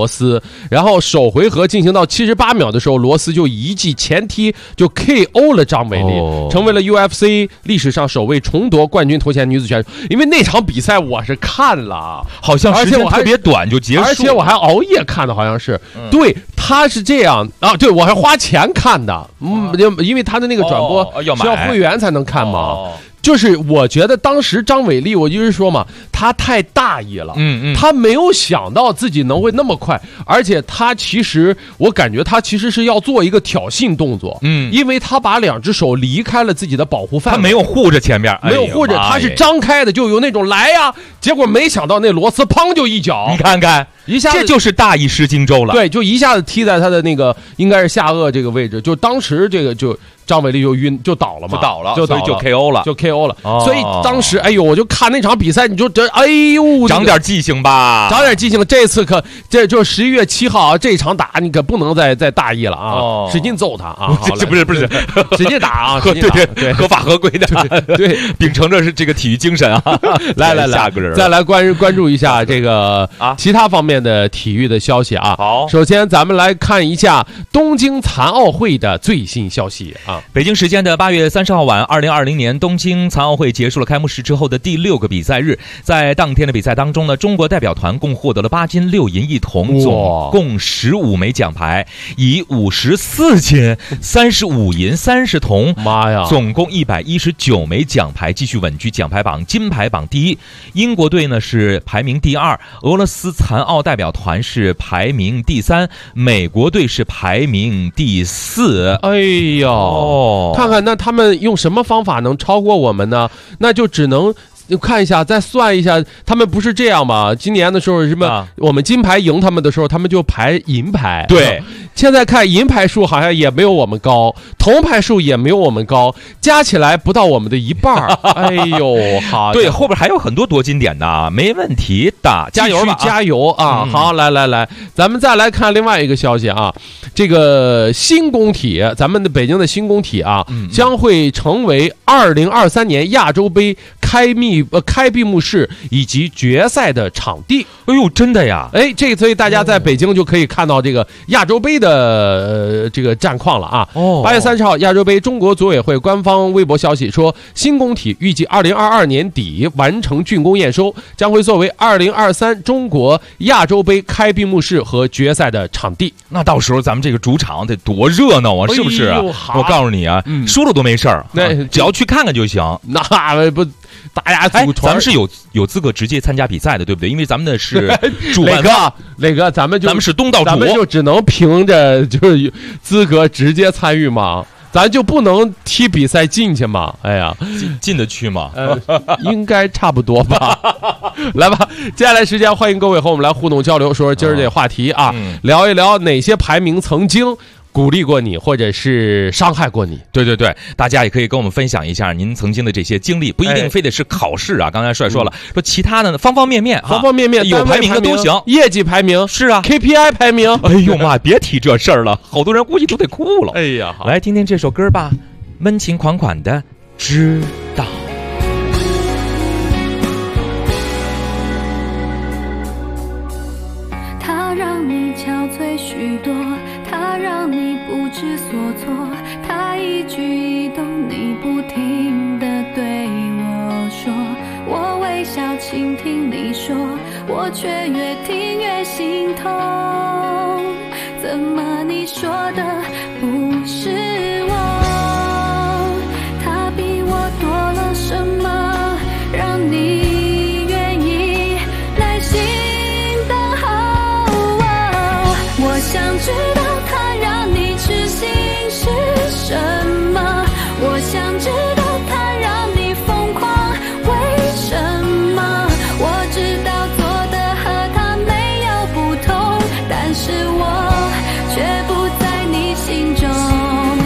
F: 然后首回合进行到78秒的时候，罗斯就一记前踢就 KO 了张伟丽，成为了 UFC 历史上首位重夺冠军头衔女子选手。因为那场比赛我是看了，
E: 好像时间特别短就结束，
F: 而且我还熬夜看的，好像是。对，他是这样啊，对我还花钱看的，因为他的那个转播是要会员才能看嘛。就是我觉得当时张伟丽，我就是说嘛，他太大意了，他没有想到自己能会那么快，而且他其实我感觉他其实是要做一个挑衅动作，因为他把2只手离开了自己的保护范围，
E: 他没有护着前面，
F: 没有护着，他是张开的，就有那种来呀，结果没想到那罗斯砰就一脚，
E: 你看看。
F: 一下
E: 这就是大意失荆州了，
F: 对，就一下子踢在他的那个应该是下颚这个位置，就当时这个就张伟丽就倒了嘛，
E: 所以就 KO 了，
F: 所以当时哎呦，我就看那场比赛，你就哎呦，
E: 长点记性吧，
F: 长点记性。这次这就11月7号啊，这场打你可不能再大意了啊，使劲揍他啊！
E: 不是，
F: 使劲打啊！
E: 对，合法合规的，
F: 对，
E: 秉承着是这个体育精神啊！
F: 来，
E: 下个人
F: 再来关注一下这个其他方面的体育的消息啊。
E: 好，
F: 首先咱们来看一下东京残奥会的最新消息啊。
E: 北京时间的8月30号晚，2020年东京残奥会结束了开幕式之后的第6个比赛日，在当天的比赛当中呢，中国代表团共获得了8金6银1铜，总共15枚奖牌，以54金35银30铜，
F: 妈呀，
E: 总共119枚奖牌，继续稳居奖牌榜金牌榜第1。英国队呢是排名第2，俄罗斯残奥代表团是排名第3，美国队是排名第4。
F: 哎呦，看看那他们用什么方法能超过我们呢？那就只能看一下，再算一下，他们不是这样吗？今年的时候什么，我们金牌赢他们的时候，他们就排银牌。
E: 对，
F: 现在看银牌数好像也没有我们高，铜牌数也没有我们高，加起来不到我们的一半。哎呦，好，
E: 对，后边还有很多夺金点的，没问题的，加油吧，
F: 加油啊！好，来，咱们再来看另外一个消息啊，这个新工体，咱们的北京的新工体啊，将会成为2023年亚洲杯开闭幕式以及决赛的场地。
E: 哎呦，真的呀！
F: 哎，所以大家在北京就可以看到这个亚洲杯的这个战况了啊。8月30号，亚洲杯中国组委会官方微博消息说，新工体预计2022年底完成竣工验收，将会作为2023中国亚洲杯开闭幕式和决赛的场地。
E: 那到时候咱们这个主场得多热闹啊，是不是？我告诉你啊，输了都没事儿，只要去看看就行。
F: 那不。大家组团，
E: 咱们是有资格直接参加比赛的，对不对？因为咱们的是主办
F: 方，磊哥，咱们是
E: 东道主，
F: 咱们就只能凭着就是资格直接参与吗？咱就不能踢比赛进去吗？哎呀，
E: 进得去吗？
F: 应该差不多吧。来吧，接下来时间欢迎各位和我们来互动交流，说说今儿这话题啊，聊一聊哪些排名曾经鼓励过你，或者是伤害过你。
E: 对，大家也可以跟我们分享一下您曾经的这些经历，不一定非得是考试啊。刚才帅说了，说其他的方方面面有排名的都行，
F: 业绩排名
E: 是啊
F: ，KPI 排名。
E: 哎呦妈，别提这事儿了，好多人估计都得哭了。
F: 哎呀，
E: 来听听这首歌吧，温情款款的知道。
M: 它让你憔悴许多，它让你不知所措，它一举一动你不停地对我说，我微笑倾听你说，我却越听越心痛。怎么你说的不是我？它比我多了什么，让你愿意耐心等候？我想知道它让你痴心是什么，我想知道它让你疯狂为什么。我知道做的和它没有不同，但是我却不在你心中。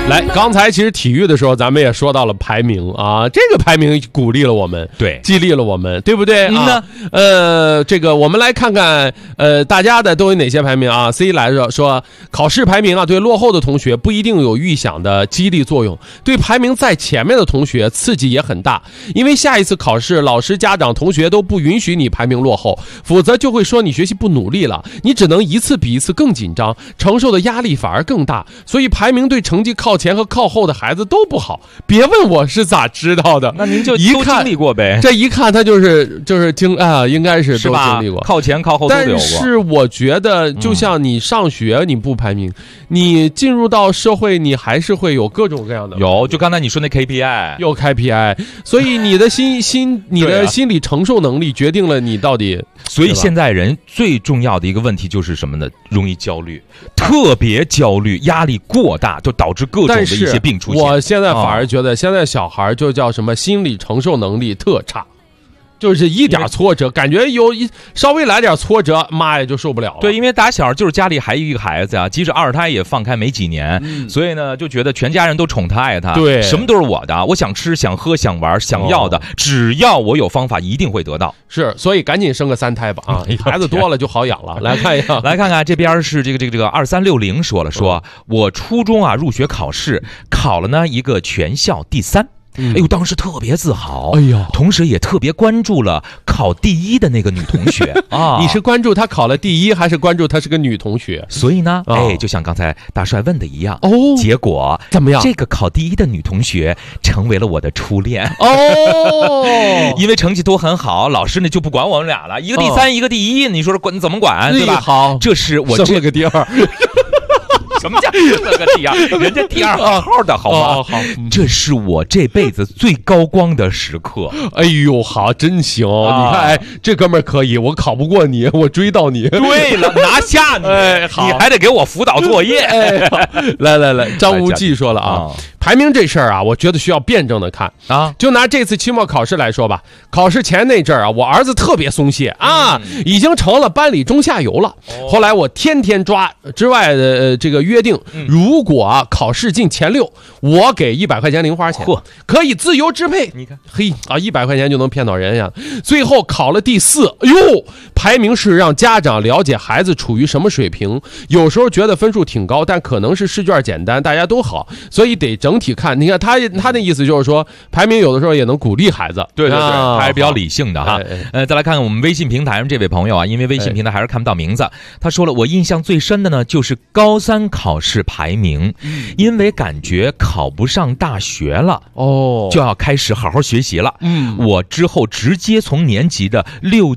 F: 来，刚才其实体育的时候，咱们也说到了排名啊，这个排名鼓励了我们，
E: 对，
F: 激励了我们，对不对啊？这个我们来看看，大家的都有哪些排名啊 ？C 来说考试排名啊，对落后的同学不一定有预想的激励作用，对排名在前面的同学刺激也很大，因为下一次考试，老师、家长、同学都不允许你排名落后，否则就会说你学习不努力了，你只能一次比一次更紧张，承受的压力反而更大，所以排名对成绩靠前和靠后的孩子都不好。别问我是咋知道的，
E: 那您就
F: 一看
E: 都经历过呗。
F: 这一看他就是应该是都经历过，
E: 靠前靠后都有过。
F: 但是我觉得，就像你上学你不排名，你进入到社会，你还是会有各种各样的。
E: 有，就刚才你说那 KPI，
F: 有 KPI， 所以你的你的心理承受能力决定了你到底。
E: 所以现在人最重要的一个问题就是什么呢？容易焦虑，特别焦虑，压力过大，就导致各种的一些病出现。
F: 我现在反而觉得，现在小孩就叫什么心理承受能力特差。就是一点挫折，感觉稍微来点挫折，妈呀就受不了了。
E: 对，因为打小就是家里还有一个孩子啊，即使二胎也放开没几年，所以呢就觉得全家人都宠他爱他，
F: 对，
E: 什么都是我的，我想吃想喝想玩想要的，只要我有方法一定会得到。
F: 是，所以赶紧生个3胎吧啊，孩子多了就好养了。来看一下，
E: 来看看这边是这个2360说我初中啊入学考试考了呢一个全校第3。哎呦，当时特别自豪，哎呦，同时也特别关注了考第1的那个女同学啊。
F: 你是关注她考了第1，还是关注她是个女同学？
E: 所以呢，就像刚才大帅问的一样，结果
F: 怎么样？
E: 这个考第1的女同学成为了我的初恋因为成绩都很好，老师呢就不管我们俩了，一个第3，一个第1，你说管怎么管，对吧？
F: 好，
E: 这是我
F: 生了个第2。
E: 什么叫生了个第2？人家第2号的好吗？
F: 好，
E: 这是我这辈子最高光的时刻。
F: 哎呦，好，真行！你看，哎，这哥们儿可以，我考不过你，我追到你。
E: 对了，拿下你，你还得给我辅导作业。
F: 来，张无忌说了啊，排名这事儿啊，我觉得需要辩证的看啊。就拿这次期末考试来说吧，考试前那阵儿啊，我儿子特别松懈啊，已经成了班里中下游了。后来我天天抓之外的这个约定，如果考试进前6，我给100块钱零花钱，可以自由支配。你看，嘿啊，100块钱就能骗到人呀。最后考了第4，哎呦，排名是让家长了解孩子处于什么水平。有时候觉得分数挺高，但可能是试卷简单，大家都好，所以得整体看。你看他的意思就是说，排名有的时候也能鼓励孩子。
E: 对，他还是比较理性的哈。再来看看我们微信平台上这位朋友啊，因为微信平台还是看不到名字，他说了，我印象最深的呢就是高3考试排名，因为感觉考不上大学了就要开始好好学习了。我之后直接从年级的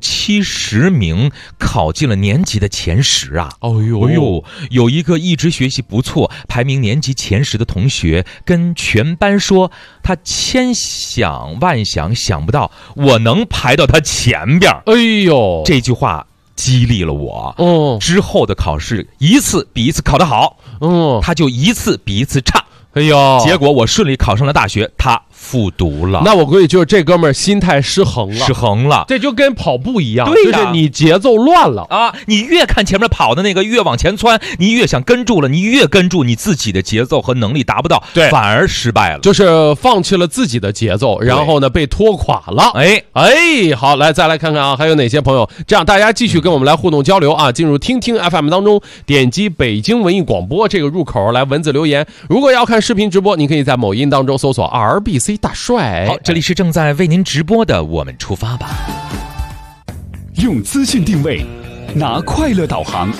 E: 60、70名考进了年级的前10啊。有一个一直学习不错，排名年级前10的同学跟全班说，他千想万想想不到我能排到他前边。
F: 哎呦，
E: 这句话激励了我。之后的考试一次比一次考得好，他就一次比一次差。
F: 哎呦，
E: 结果我顺利考上了大学，他复读了。
F: 那我估计就是这哥们儿心态失衡了，这就跟跑步一样，
E: 对，
F: 就是你节奏乱了
E: 啊！你越看前面跑的那个越往前窜，你越想跟住了，你越跟住，你自己的节奏和能力达不到，
F: 对，
E: 反而失败了，
F: 就是放弃了自己的节奏，然后呢被拖垮了。好，来再来看看啊，还有哪些朋友？这样大家继续跟我们来互动交流啊！进入听听 FM 当中，点击北京文艺广播这个入口来文字留言。如果要看视频直播，您可以在某音当中搜索 RBC 大帅。
E: 好，这里是正在为您直播的我们出发吧。
A: 用资讯定位，拿快乐导航。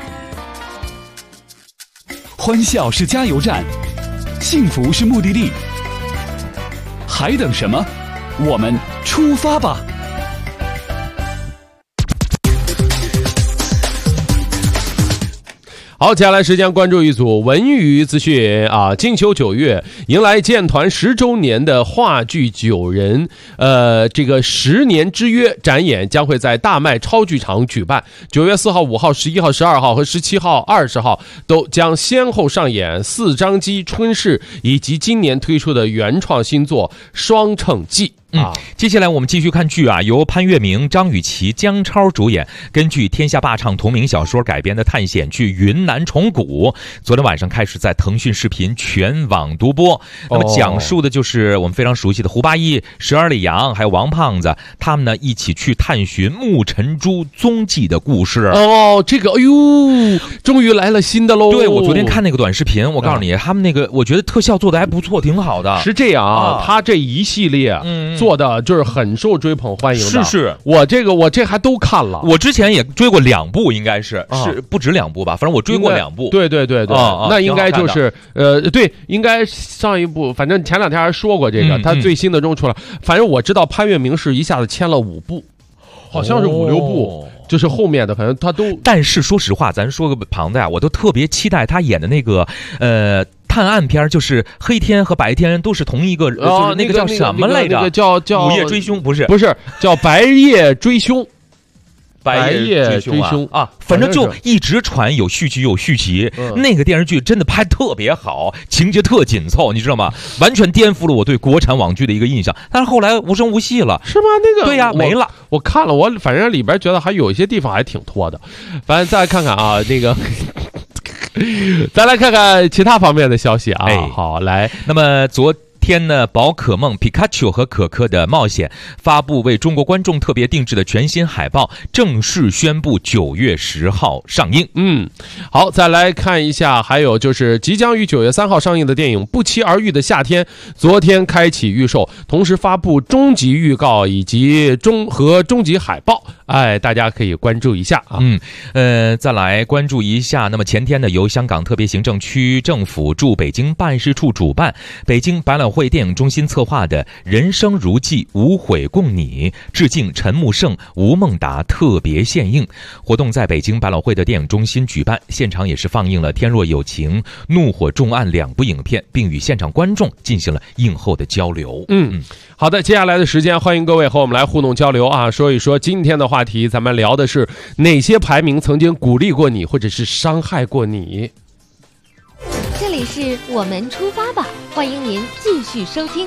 A: 欢笑是加油站，幸福是目的地。还等什么？我们出发吧！
F: 好，接下来时间关注一组文娱资讯啊！金秋9月迎来建团10周年的话剧9人，这个10年之约展演将会在大麦超剧场举办。9月4号、5号、11号、12号和17号、20号都将先后上演四张机春逝以及今年推出的原创新作《双城记》。
E: 接下来我们继续看剧啊，由潘粤明、张雨绮、姜超主演，根据天下霸唱同名小说改编的探险剧《云南虫谷》，昨天晚上开始在腾讯视频全网独播。那么讲述的就是我们非常熟悉的胡八一、十二里洋还有王胖子，他们呢一起去探寻木尘珠踪迹的故事。
F: 这个哎呦，终于来了新的喽！
E: 对，我昨天看那个短视频，我告诉你，他们那个我觉得特效做的还不错，挺好的。
F: 是这样啊，他这一系列做的就是很受追捧欢迎的。
E: 是，
F: 我这还都看了，
E: 我之前也追过2部，应该是不止2部吧，反正我追过2部。
F: 对，那应该就是对，应该上一部，反正前2天还说过这个，他最新的中出来，反正我知道潘粤明是一下子签了5部，好像是5、6部。就是后面的，反正他都。
E: 但是说实话，咱说个旁的呀，我都特别期待他演的那个探案片，就是黑天和白天都是同一个，就是那个叫什么来着？
F: 那个叫
E: 午夜追凶，不是
F: 叫白夜追凶。
E: 白夜追凶啊，反正就一直传有续集，那个电视剧真的拍特别好，情节特紧凑，你知道吗？完全颠覆了我对国产网剧的一个印象。但是后来无声无息了，
F: 是吗？那个
E: 对呀，没了。
F: 我看了，我反正里边觉得还有一些地方还挺拖的。反正再来看看啊，那个。再来看看其他方面的消息啊。好，来，
E: 那么昨天呢，宝可梦皮卡丘和可可的冒险发布为中国观众特别定制的全新海报，正式宣布9月10号上映。
F: 好，再来看一下，还有就是即将于9月3号上映的电影《不期而遇的夏天》，昨天开启预售，同时发布终极预告以及终极海报，大家可以关注一下啊。
E: 再来关注一下，那么前天呢，由香港特别行政区政府驻北京办事处主办，北京百老汇电影中心策划的《人生如寄，无悔共你》致敬陈木胜、吴孟达特别献映活动在北京百老汇的电影中心举办，现场也是放映了《天若有情》《怒火重案》2部影片，并与现场观众进行了映后的交流。
F: 好的，接下来的时间欢迎各位和我们来互动交流啊，说一说今天的话题，咱们聊的是哪些排名曾经鼓励过你，或者是伤害过你。
G: 这里是我们出发吧，欢迎您继续收听。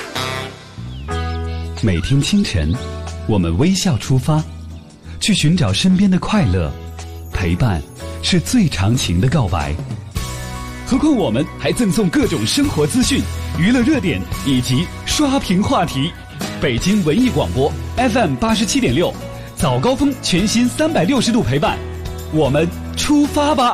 A: 每天清晨，我们微笑出发，去寻找身边的快乐，陪伴是最长情的告白。何况我们还赠送各种生活资讯、娱乐热点以及刷屏话题。北京文艺广播 FM 87.6，早高峰全新360度陪伴，我们出发吧。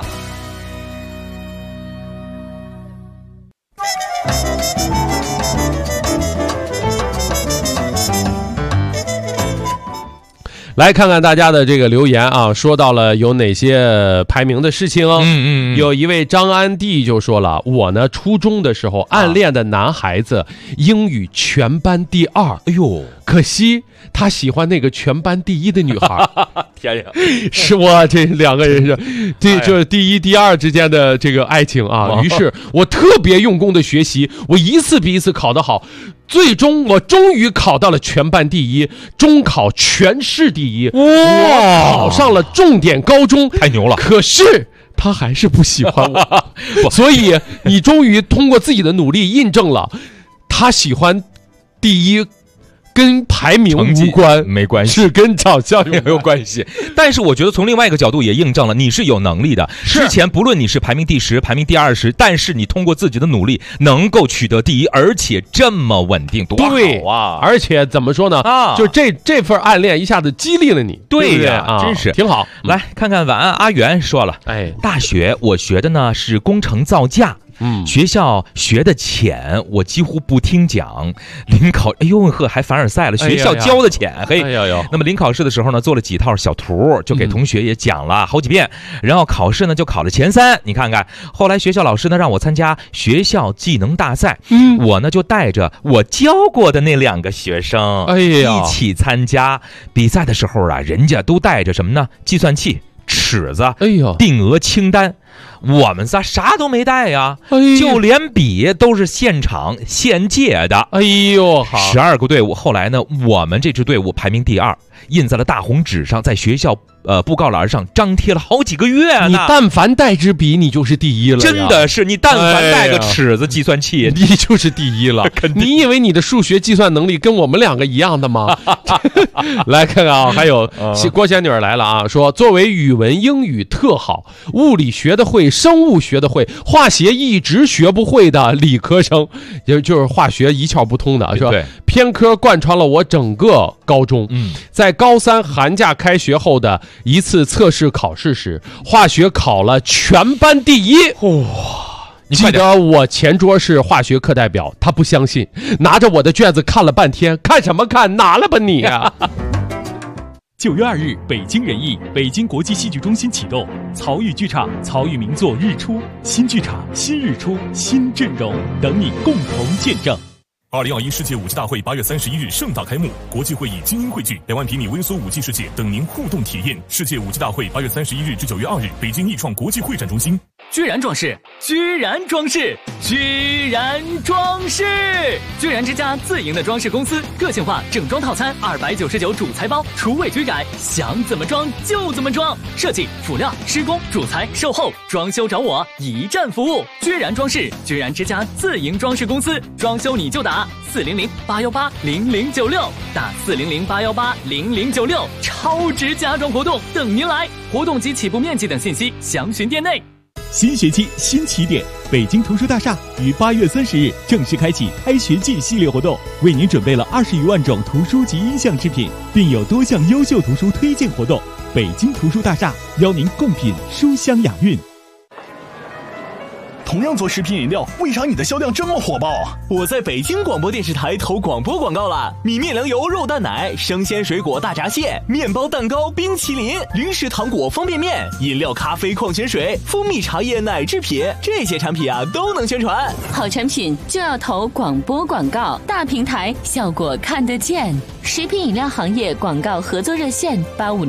F: 来看看大家的这个留言啊，说到了有哪些排名的事情。有一位张安娣就说了，我呢初中的时候暗恋的男孩子英语全班第2，哎呦，可惜他喜欢那个全班第1的女孩。
E: 天呀，
F: 是我这两个人是就是第1、第2之间的这个爱情啊。于是我特别用功的学习，我一次比一次考得好，最终我终于考到了全班第1，中考全市第1，我考上了重点高中，
E: 太牛了。
F: 可是他还是不喜欢我，所以你终于通过自己的努力印证了，他喜欢第1跟排名无关，
E: 没关系，
F: 是跟长相也
E: 有关系。但是我觉得从另外一个角度也印证了你是有能力的。之前不论你是排名第10、排名第20，但是你通过自己的努力能够取得第1，而且这么稳定，多好啊！
F: 而且怎么说呢？就这份暗恋一下子激励了你。
E: 对呀，真是
F: 挺好。
E: 来看看晚安阿元说了，大学我学的呢是工程造价。学校学的浅，我几乎不听讲。临考，哎呦呵，还凡尔赛了，学校交的浅，嘿。那么临考试的时候呢，做了几套小图，就给同学也讲了好几遍。然后考试呢，就考了前3。你看看，后来学校老师呢让我参加学校技能大赛，我呢就带着我教过的那2个学生，一起参加比赛的时候啊，人家都带着什么呢？计算器、尺子，定额清单。我们仨啥都没带呀，就连笔都是现场现借的。
F: 哎呦，好
E: ，12个队伍，后来呢，我们这支队伍排名第2，印在了大红纸上，在学校布告栏上张贴了好几个月呢。
F: 你但凡带支笔，你就是第一了。
E: 真的是，你但凡带个尺子、计算器，
F: 你就是第一了。你以为你的数学计算能力跟我们两个一样的吗？来看看啊，还有郭仙女来了啊，说作为语文、英语特好，物理学得会，生物学得会，化学一直学不会的理科生，就是化学一窍不通的，是吧？对，偏科贯穿了我整个高中。在高3寒假开学后的一次测试考试时，化学考了全班第一。记得我前桌是化学课代表，他不相信，拿着我的卷子看了半天，看什么看，拿了吧你啊
I: ！9月2日，北京人艺北京国际戏剧中心启动曹禺剧场曹禺名作《日出》新剧场、新日出、新阵容，等你共同见证。
J: 2021世界5G大会8月31日盛大开幕，国际会议精英汇聚，2万平米微缩5G世界等您互动体验。世界5G大会8月31日至9月2日，北京易创国际会展中心。
L: 居然装饰，居然装饰，居然装饰！居然之家自营的装饰公司，个性化整装套餐299主材包，厨卫居改，想怎么装就怎么装。设计、辅料、施工、主材、售后、装修找我，一站服务。居然装饰，居然之家自营装饰公司，装修你就打400-818-0096，打400-818-0096，超值家装活动等您来，活动及起步面积等信息详询店内。
S: 新学期新起点，北京图书大厦于8月30日正式开启开学季系列活动，为您准备了20余万种图书及音像制品，并有多项优秀图书推荐活动。北京图书大厦邀您共品书香雅韵。
T: 同样做食品饮料，为啥你的销量这么火爆啊？
Q: 我在北京广播电视台投广播广告了，米面粮油肉蛋奶、生鲜水果大闸蟹、面包蛋糕、冰淇淋、零食糖果方便面、饮料咖啡矿泉水、蜂蜜茶叶奶制品，这些产品啊都能宣传。
U: 好产品就要投广播广告，大平台效果看得见。食品饮料行业广告合作热线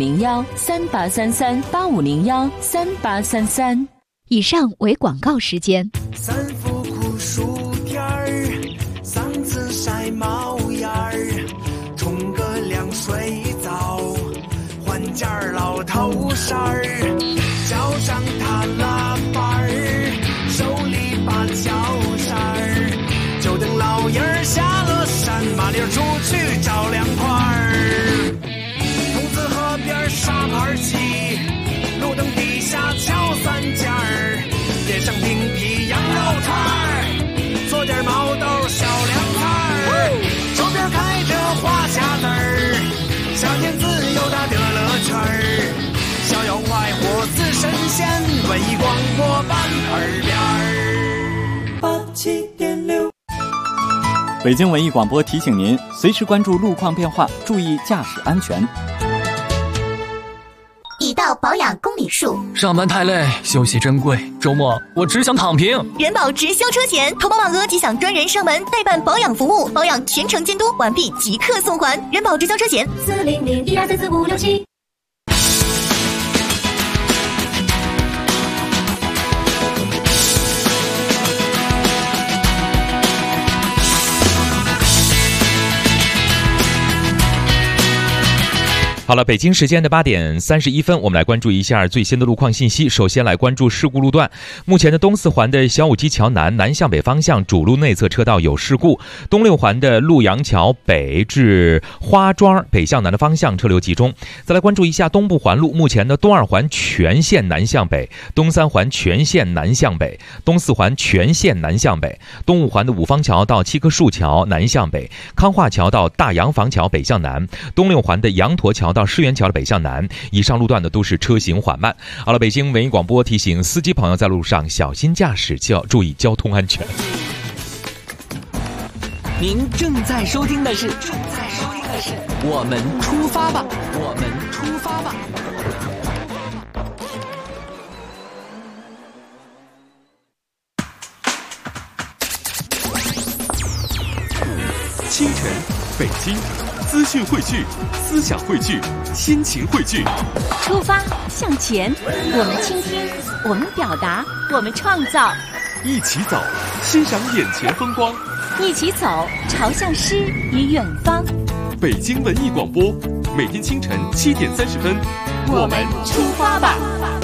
U: 8501-3833-8501-3833。
B: 以上为广告时间。
D: 三伏酷暑天儿，嗓子晒冒烟儿，冲个凉水澡，换件老头衫儿，脚上踏拉板儿，手里把脚扇儿，就等老爷儿下了山，麻溜出去找凉快儿。筒子河边沙盘棋，路灯底下敲三尖儿，点上冰皮羊肉串儿，做点毛豆小凉菜儿，周边开着花匣子儿，夏天自由的乐乐圈儿，逍遥快活似神仙，文艺广播班耳边儿87.6。
O: 北京文艺广播提醒您，随时关注路况变化，注意驾驶安全。
V: 已到保养公里数，
L: 上班太累，休息珍贵，周末我只想躺平。
V: 人保直销车险，投保满额即享专人上门代办保养服务，保养全程监督，完毕即刻送还。人保直销车险40012344567。
E: 好了，北京时间的8点31分，我们来关注一下最新的路况信息。首先来关注事故路段，目前的东四环的小武基桥南向北方向主路内侧车道有事故，东六环的陆阳桥北至花庄北向南的方向车流集中。再来关注一下东部环路，目前的东二环全线南向北，东三环全线南向北，东四环全线南向北，东五环的五方桥到七棵树桥南向北，康化桥到大洋房桥北向南，东六环的羊驼桥到世园桥的北向南。以上路段呢都是车行缓慢。好了，北京文艺广播提醒司机朋友在路上小心驾驶，就要注意交通安全。
N: 您正在收听的是我们出发吧，我们出发吧。
J: 清晨，北京，资讯汇聚，思想汇聚，心情汇聚。
B: 出发向前，我们倾听，我们表达，我们创造。
J: 一起走，欣赏眼前风光。
B: 一起走，朝向诗与远方。
J: 北京文艺广播，每天清晨7点30分，
N: 我们出发吧。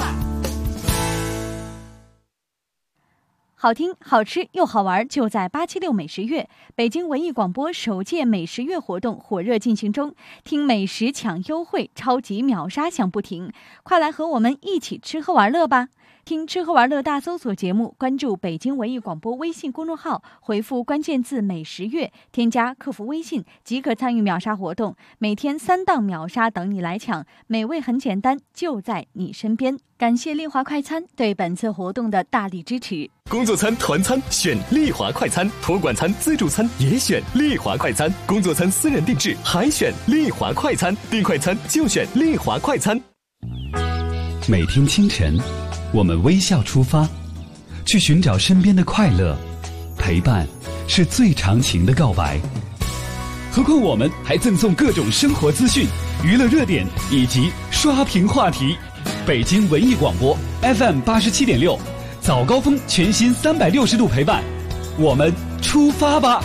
B: 好听、好吃又好玩，就在876美食月。北京文艺广播首届美食月活动火热进行中，听美食抢优惠，超级秒杀响不停，快来和我们一起吃喝玩乐吧！听吃喝玩乐大搜索节目，关注北京文艺广播微信公众号，回复关键字美食月，添加客服微信即可参与秒杀活动，每天3档秒杀等你来抢，美味很简单，就在你身边。感谢丽华快餐对本次活动的大力支持。
C: 工作餐、团餐选丽华快餐，托管餐、自助餐也选丽华快餐，工作餐私人定制还选丽华快餐，订快餐就选丽华快餐。
A: 每天清晨，我们微笑出发，去寻找身边的快乐，陪伴是最长情的告白。何况我们还赠送各种生活资讯、娱乐热点以及刷屏话题。北京文艺广播 FM 87.6，早高峰全新360度陪伴，我们出发吧！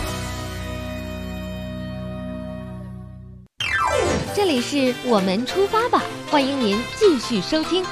G: 这里是我们出发吧，欢迎您继续收听。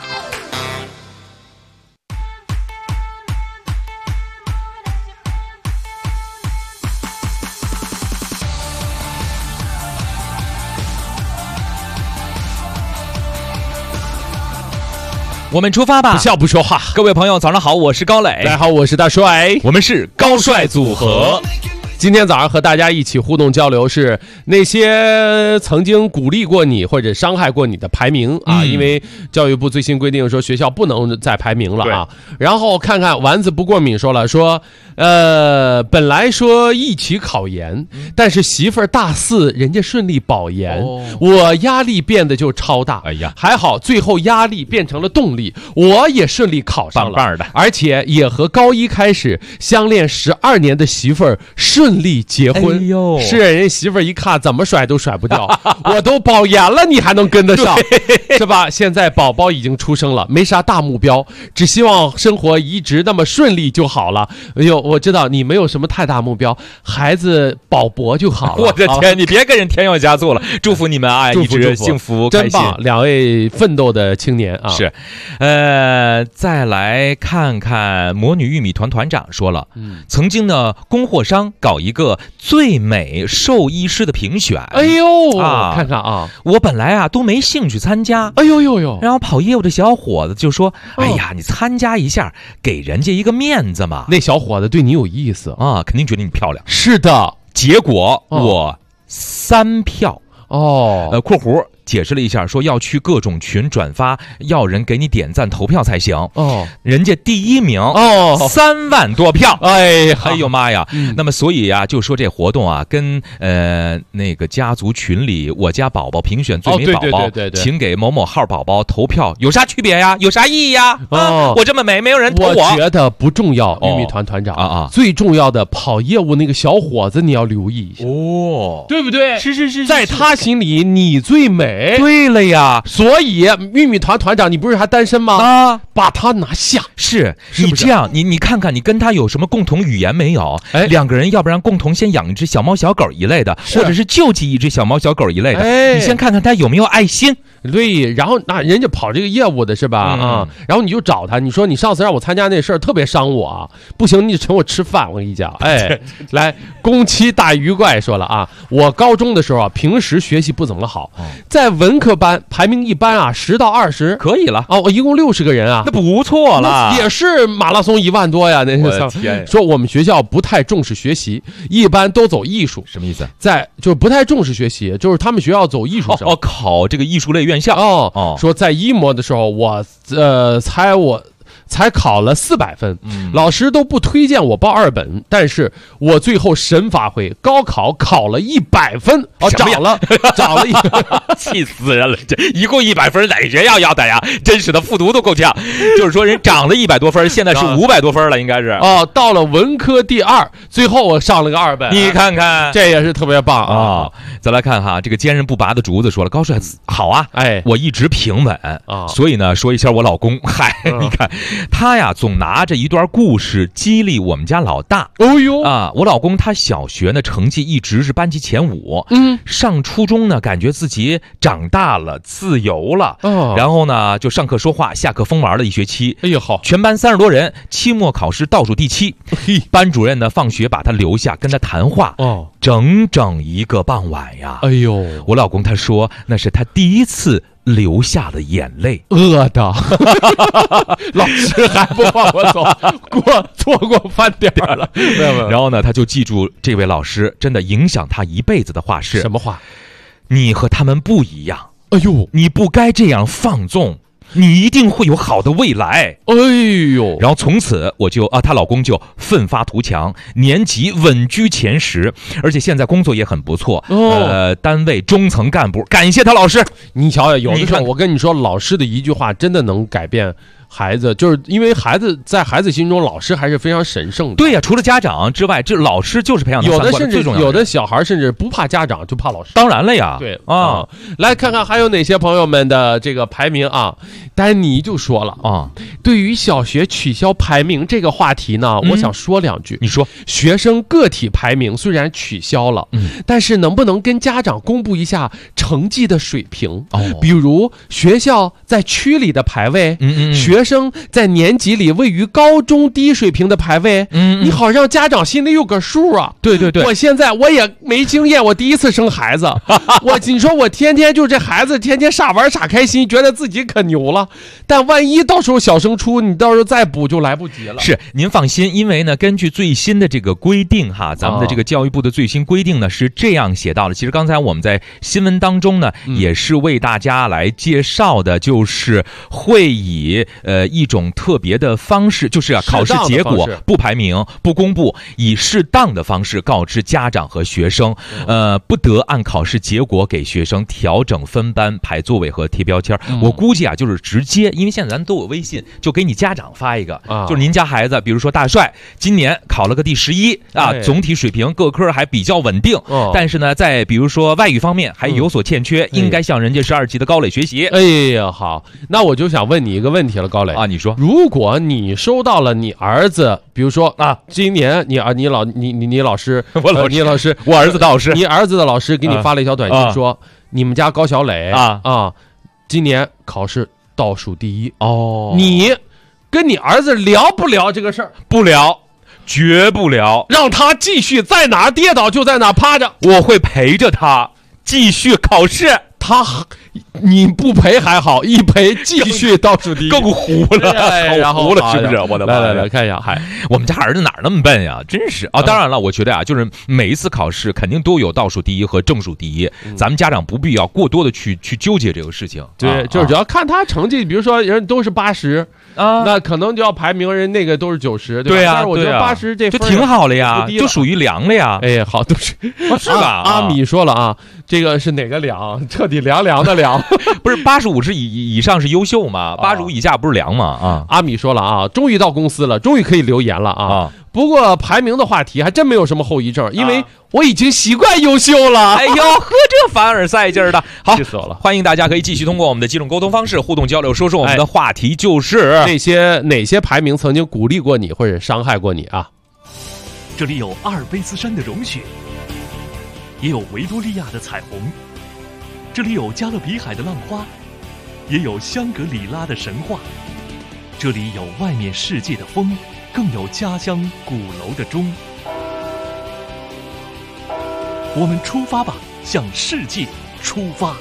E: 我们出发吧！
F: 不笑不说话。
E: 各位朋友，早上好，我是高磊。
F: 大家好，我是大帅。
E: 我们是高帅组合。
F: 今天早上和大家一起互动交流是那些曾经鼓励过你或者伤害过你的排名啊，因为教育部最新规定说学校不能再排名了啊。然后看看丸子不过敏说了，说本来说一起考研，但是媳妇儿大4人家顺利保研，我压力变得就超大。
E: 哎呀，
F: 还好最后压力变成了动力，我也顺利考上了，
E: 棒棒的，
F: 而且也和高1开始相恋12年的媳妇儿顺利结婚。
E: 哎呦，
F: 是人媳妇儿一看怎么甩都甩不掉，我都保研了你还能跟得上是吧？现在宝宝已经出生了，没啥大目标，只希望生活一直那么顺利就好了。哎呦，我知道你没有什么太大目标，孩子保博就好了。
E: 我的天，你别跟人添油加醋了，祝福你们啊，一直幸福开心。
F: 真棒，两位奋斗的青年啊。
E: 是，再来看看魔女玉米团团长说了，曾经呢供货商搞一个最美兽医师的评选。
F: 哎呦啊，看看啊，
E: 我本来啊都没兴趣参加。
F: 哎呦呦呦，
E: 然后跑业务的小伙子就说：“哎呀，你参加一下，给人家一个面子嘛。”
F: 那小伙子对你有意思
E: 啊，肯定觉得你漂亮。
F: 是的，
E: 结果我3票
F: 哦。
E: 括弧解释了一下，说要去各种群转发，要人给你点赞投票才行。
F: 哦，
E: 人家第1名
F: 哦
E: ，3万多票。
F: 哎
E: 呦妈呀！那么所以啊，就说这活动啊，跟那个家族群里我家宝宝评选最美宝宝，
F: 对，
E: 请给某某号宝宝投票有啥区别呀？有啥意义呀？我这么美，没有人投我。
F: 我觉得不重要，玉米团团长最重要的跑业务那个小伙子你要留意一下
E: 哦，
F: 对不对？
E: 是，
F: 在他心里你最美。
E: 对了呀，
F: 所以玉米团团长，你不是还单身吗？
E: 啊，
F: 把他拿下。
E: 是你这样，你看看，你跟他有什么共同语言没有？两个人要不然共同先养一只小猫小狗一类的，或者是救济一只小猫小狗一类的。你先看看他有没有爱心。
F: 对，然后那人家跑这个业务的是吧？然后你就找他，你说你上次让我参加那事儿特别伤我啊，不行你就请我吃饭，我跟你讲。来，宫崎大鱼怪说了啊，我高中的时候啊，平时学习不怎么好，在文科班排名一般啊，10到20
E: 可以了
F: 啊，我一共60个人啊，
E: 那不错了，
F: 也是马拉松1万多呀。那
E: 天，
F: 说我们学校不太重视学习，一般都走艺术。
E: 什么意思？
F: 就是不太重视学习，就是他们学校走艺术生。
E: 考这个艺术类院校。
F: 说在一模的时候，我才考了400分，老师都不推荐我报2本，但是我最后神发挥，高考考了100分，涨了，
E: 气死人了！这一共100分，哪个学校要的呀？真是的，复读都够呛。就是说，人涨了100多分，现在是500多分了，应该是。
F: 到了文科第2，最后我上了个2本，
E: 你看看，
F: 这也是特别棒啊！
E: 再来看哈，这个坚韧不拔的竹子说了，高帅好啊，我一直平稳啊，所以呢，说一下我老公，嗨，你看。 他呀总拿着一段故事激励我们家老大。
F: 哦呦
E: 啊，我老公他小学呢成绩一直是班级前5，上初中呢感觉自己长大了，自由了，然后呢就上课说话，下课疯玩了一学期。
F: 哎呦好，
E: 全班30多人，期末考试倒数第7，班主任呢放学把他留下跟他谈话，整整1个傍晚呀。
F: 哎呦，
E: 我老公他说那是他第一次流下了眼泪，
F: 饿的，老师还不放我走，错过饭点了。
E: 然后呢，他就记住这位老师真的影响他一辈子的话是
F: 什么话？
E: 你和他们不一样，
F: 哎呦，
E: 你不该这样放纵。你一定会有好的未来，
F: 哎呦！
E: 然后从此我就她老公就奋发图强，年级稳居前10，而且现在工作也很不错，单位中层干部，感谢他老师。
F: 你瞧，有的时候我跟你说，老师的一句话真的能改变孩子，就是因为在孩子心中，老师还是非常神圣的。
E: 对呀，除了家长之外，这老师就是培养
F: 有的甚至有的小孩甚至不怕家长，就怕老师。
E: 当然了呀，
F: 对啊，来看看还有哪些朋友们的这个排名啊。丹尼就说了啊，对于小学取消排名这个话题呢，我想说2句。
E: 你说，
F: 学生个体排名虽然取消了，但是能不能跟家长公布一下成绩的水平？比如学校在区里的排位，学生在年级里位于高中低水平的排位，你好让家长心里有个数啊。
E: 对对对，
F: 我现在我也没经验，我第一次生孩子，你说我天天就这孩子天天傻玩傻开心，觉得自己可牛了，但万一到时候小升初，你到时候再补就来不及了。
E: 是，您放心，因为呢，根据最新的这个规定哈，咱们的这个教育部的最新规定呢是这样写到的。其实刚才我们在新闻当中呢，也是为大家来介绍的，就是会以一种特别的方式，就是考试结果不排名不公布，以适当的方式告知家长和学生，不得按考试结果给学生调整分班、排座位和贴标签。我估计啊，就是直接，因为现在咱都有微信，就给你家长发一个，就是您家孩子，比如说大帅今年考了个第11啊，总体水平各科还比较稳定，但是呢，在比如说外语方面还有所欠缺，应该向人家12级的高磊学习。
F: 哎呀，好，那我就想问你一个问题了，高磊
E: 啊，你说，
F: 如果你收到了你儿子，比如说啊，今年你老师，你老师，
E: 我儿子的老师，
F: 你儿子的老师给你发了一条短信说，你们家高小磊今年考试倒数第1哦，你跟你儿子聊不聊这个事儿？
E: 不聊，绝不聊，
F: 让他继续在哪跌倒就在哪趴着，
E: 我会陪着他继续考试。
F: 你不赔还好，一赔继续倒数第1，
E: 更糊了，
F: 然后
E: 糊了，是不是？我的妈！
F: 来看一下，
E: 我们家儿子哪那么笨呀？真是啊！当然了，我觉得啊，就是每一次考试肯定都有倒数第1和正数第1，咱们家长不必要过多的去纠结这个事情。
F: 对，就是只要看他成绩，比如说人都是80啊，那可能就要排名人那个都是90，
E: 对呀。
F: 但是我觉得80这
E: 就挺好了呀，就属于良了呀。
F: 哎，好，都是
E: 是吧？
F: 阿米说了啊，这个是哪个良？彻底凉的凉。
E: 不是85是以上是优秀吗？85以下不是良吗？啊，
F: 阿米说了啊，终于到公司了，终于可以留言了啊。不过排名的话题还真没有什么后遗症，因为我已经习惯优秀了。
E: 哎呦，呵，这凡尔赛劲儿的，好，
F: 气死我了！
E: 欢迎大家可以继续通过我们的几种沟通方式互动交流，说说我们的话题就是
F: 哪些排名曾经鼓励过你或者伤害过你啊？
I: 这里有阿尔卑斯山的融雪，也有维多利亚的彩虹。这里有加勒比海的浪花，也有香格里拉的神话。这里有外面世界的风，更有家乡鼓楼的钟。我们出发吧，向世界出发。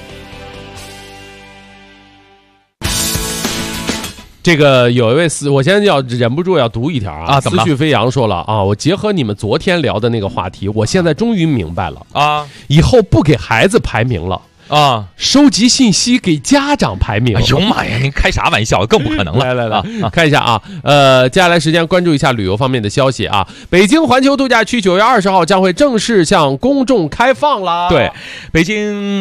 F: 这个有一位我现在忍不住要读一条啊，
E: 怎么了？
F: 思绪飞扬说了啊，我结合你们昨天聊的那个话题，我现在终于明白了啊，以后不给孩子排名了啊，收集信息给家长排名。
E: 哎呦妈呀，您开啥玩笑？更不可能了。
F: 来，看一下啊，接下来时间关注一下旅游方面的消息啊。北京环球度假区9月20号将会正式向公众开放啦。
E: 对，北京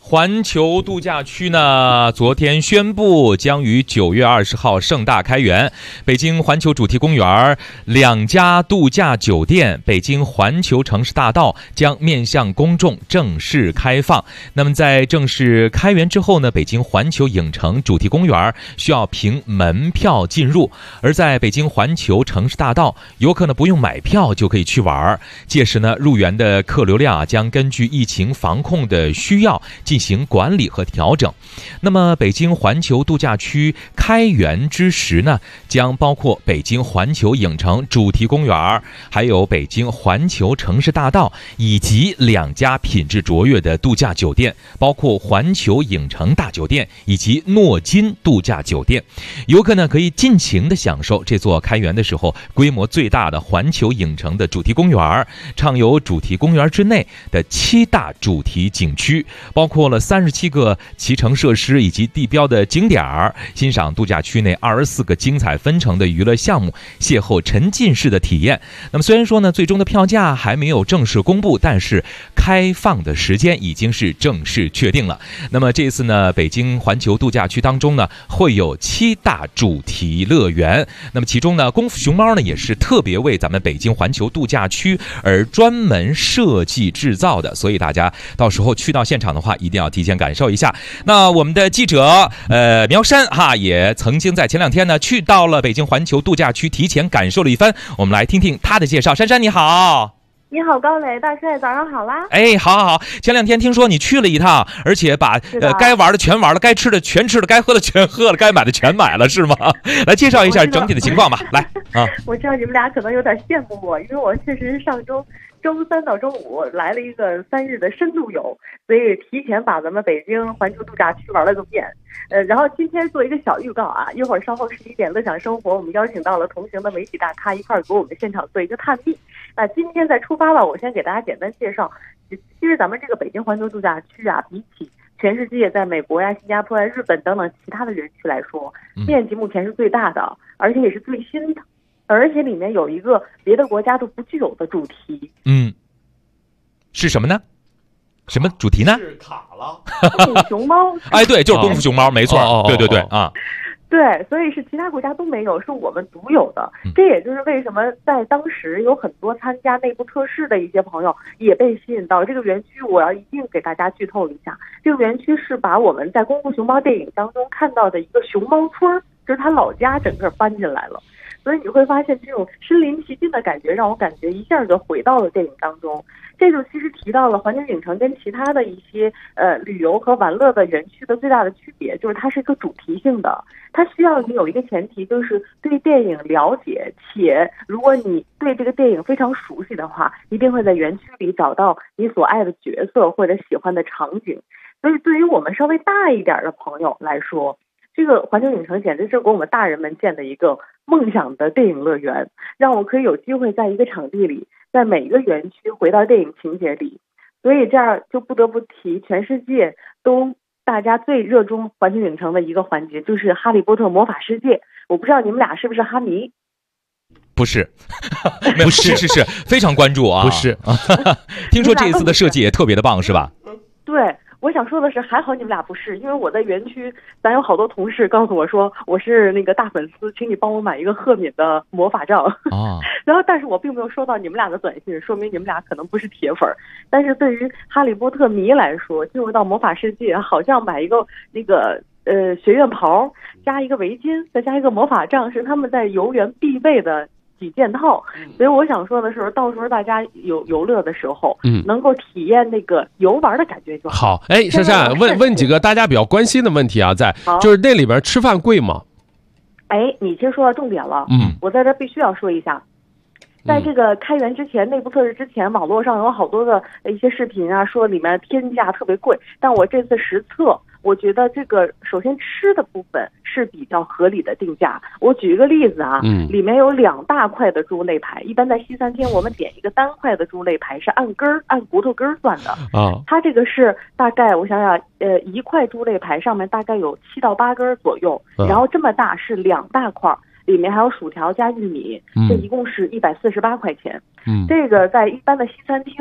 E: 环球度假区呢，昨天宣布将于9月20号盛大开园。北京环球主题公园2家度假酒店，北京环球城市大道将面向公众正式开放。那么在正式开园之后呢，北京环球影城主题公园需要凭门票进入，而在北京环球城市大道，游客呢不用买票就可以去玩。届时呢，入园的客流量将根据疫情防控的需要进行管理和调整。那么北京环球度假区开园之时呢，将包括北京环球影城主题公园，还有北京环球城市大道，以及2家品质卓越的度假酒店，包括环球影城大酒店以及诺金度假酒店。游客呢可以尽情的享受这座开园的时候规模最大的环球影城的主题公园，畅游主题公园之内的7大主题景区，包括了37个骑乘设施以及地标的景点，欣赏度假区内24个精彩纷呈的娱乐项目，邂逅沉浸式的体验。那么虽然说呢，最终的票价还没有正式公布，但是开放的时间已经是正式确定了。那么这次呢，北京环球度假区当中呢，会有7大主题乐园。那么其中呢，功夫熊猫呢也是特别为咱们北京环球度假区而专门设计制造的，所以大家到时候去到现场的话，一定要提前感受一下。那我们的记者苗山也曾经在前2天呢去到了北京环球度假区，提前感受了一番。我们来听听他的介绍。珊珊你好。
H: 你好，高磊大帅，早上好啦！
E: 哎，好，前2天听说你去了一趟，而且把该玩的全玩了，该吃的全吃了，该喝的全喝了，该买的全买了，是吗？来介绍一下整体的情况吧。来啊，
H: 我知道你们俩可能有点羡慕我，因为我确实是上周3到周5来了一个3日的深度游，所以提前把咱们北京环球度假区玩了个遍。然后今天做一个小预告啊，一会儿稍后11点乐享生活，我们邀请到了同行的媒体大咖一块儿给我们现场做一个探秘。那今天在出发了，我先给大家简单介绍。其实咱们这个北京环球度假区啊，比起全世界在美国呀、新加坡呀、日本等等其他的园区来说，面积目前是最大的，而且也是最新的，而且里面有一个别的国家都不具有的主题。
E: 是什么呢？什么主题呢？
H: 是卡了，功夫熊猫。
E: 哎，对，就是功夫熊猫，没错。对啊。
H: 对，所以是其他国家都没有，是我们独有的。这也就是为什么在当时有很多参加内部测试的一些朋友也被吸引到这个园区。我要一定给大家剧透一下，这个园区是把我们在功夫熊猫电影当中看到的一个熊猫村，就是他老家整个搬进来了。所以你会发现这种身临其境的感觉，让我感觉一下就回到了电影当中。这就其实提到了环球影城跟其他的一些旅游和玩乐的园区的最大的区别，就是它是一个主题性的，它需要你有一个前提，就是对电影了解，且如果你对这个电影非常熟悉的话，一定会在园区里找到你所爱的角色或者喜欢的场景。所以对于我们稍微大一点的朋友来说，这个环球影城简直是给我们大人们建的一个梦想的电影乐园，让我可以有机会在一个场地里，在每一个园区回到电影情节里。所以这样就不得不提全世界都大家最热衷环球影城的一个环节，就是哈利波特魔法世界。我不知道你们俩是不是哈迷？
E: 不是，不是，是非常关注啊。不是，听说这一次的设计也特别的棒，是吧？
H: 对。我想说的是，还好你们俩不是，因为我在园区，咱有好多同事告诉我说我是那个大粉丝，请你帮我买一个赫敏的魔法杖啊。然后，但是我并没有收到你们俩的短信，说明你们俩可能不是铁粉。但是对于哈利波特迷来说，进入到魔法世界，好像买一个那个学院袍，加一个围巾，再加一个魔法杖，是他们在游园必备的几件套。所以我想说的是，到时候大家有游乐的时候，能够体验那个游玩的感觉就好。
F: 好，哎，珊珊，问几个大家比较关心的问题啊，就是那里边吃饭贵吗？
H: 哎，你其实说到重点了，我在这必须要说一下。在这个开园之前，内部测试之前，网络上有好多的一些视频啊，说里面天价特别贵。但我这次实测，我觉得这个首先吃的部分是比较合理的定价。我举一个例子啊，里面有2大块的猪肋排，一般在西餐厅我们点一个单块的猪肋排是按骨头根算的啊，它这个是大概我想想，1块猪肋排上面大概有7到8根左右，然后这么大是2大块。里面还有薯条加玉米，这一共是148块钱。这个在一般的西餐厅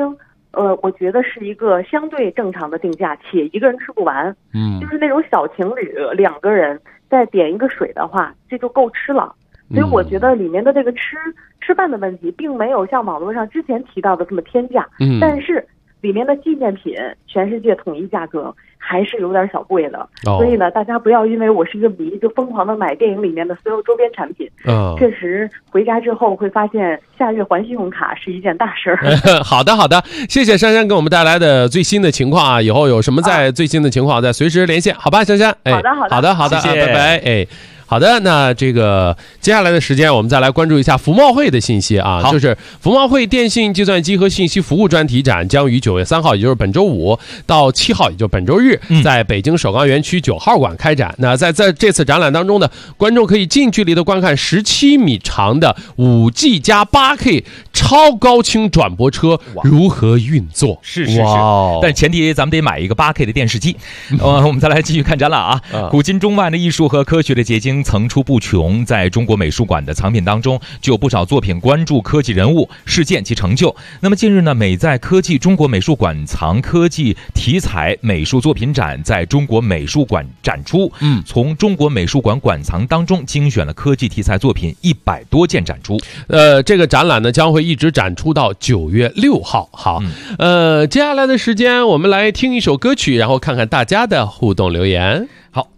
H: 我觉得是一个相对正常的定价，且一个人吃不完。就是那种小情侣2个人再点一个水的话，这就够吃了。所以我觉得里面的这个吃饭的问题，并没有像网络上之前提到的这么天价。但是里面的纪念品全世界统一价格还是有点小贵的。所以呢，大家不要因为我是一个迷就疯狂的买电影里面的所有周边产品。确实回家之后会发现下月还信用卡是一件大事儿。
F: 好的，谢谢珊珊给我们带来的最新的情况啊！以后有什么最新的情况再随时连线，好吧，珊珊？好的，
E: 谢谢，
F: 拜拜，好的，那这个接下来的时间，我们再来关注一下服贸会的信息啊，就是服贸会电信、计算机和信息服务专题展将于9月3号，也就是本周五到7号，也就是本周日，在北京首钢园区9号馆开展。那在这次展览当中呢，观众可以近距离的观看17米长的5G 加 8K 超高清转播车如何运作。
E: 是，但前提咱们得买一个8K 的电视机。我们再来继续看展览啊，古今中外的艺术和科学的结晶层出不穷，在中国美术馆的藏品当中，就有不少作品关注科技人物、事件及成就。那么近日呢，美在科技中国美术馆藏科技题材美术作品展在中国美术馆展出。从中国美术馆馆藏当中精选了科技题材作品100多件展出。
F: 这个展览呢将会一直展出到9月6号。好，接下来的时间我们来听一首歌曲，然后看看大家的互动留言。好。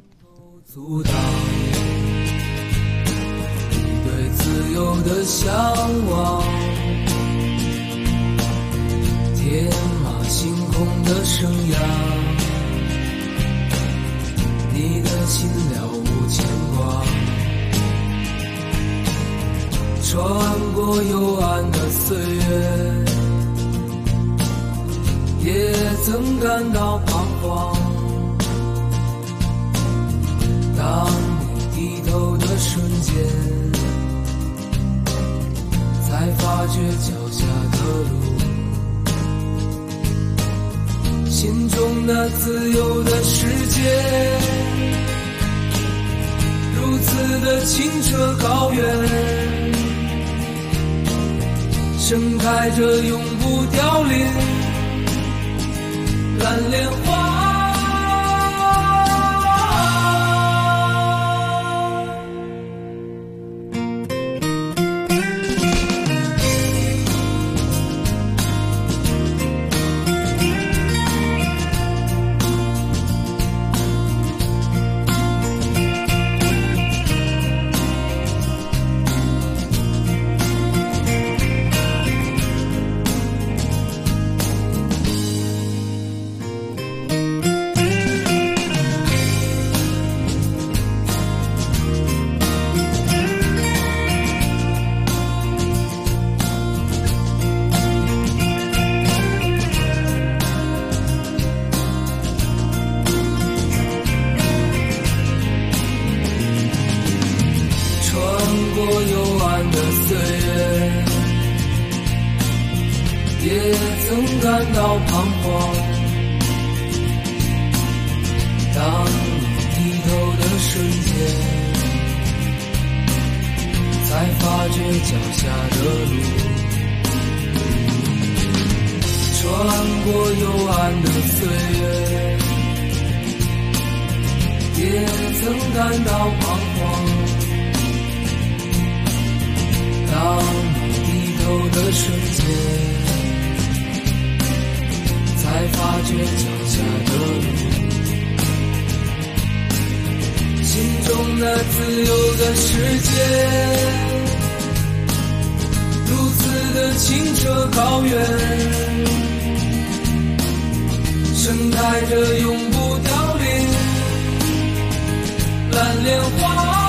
K: 的向往，天马行空的生涯，你的心了无牵挂，穿过幽暗的岁月，也曾感到彷徨。当你低头的瞬间，才发觉脚下的路，心中那自由的世界，如此的清澈高远，盛开着永不凋零蓝莲花。也曾感到彷徨，当你低头的瞬间，才发觉脚下的路，穿过幽暗的岁月，也曾感到彷徨，当你低头的瞬间，才发觉脚下的路，心中那自由的世界，如此的清澈高远，盛开着永不凋零蓝莲花。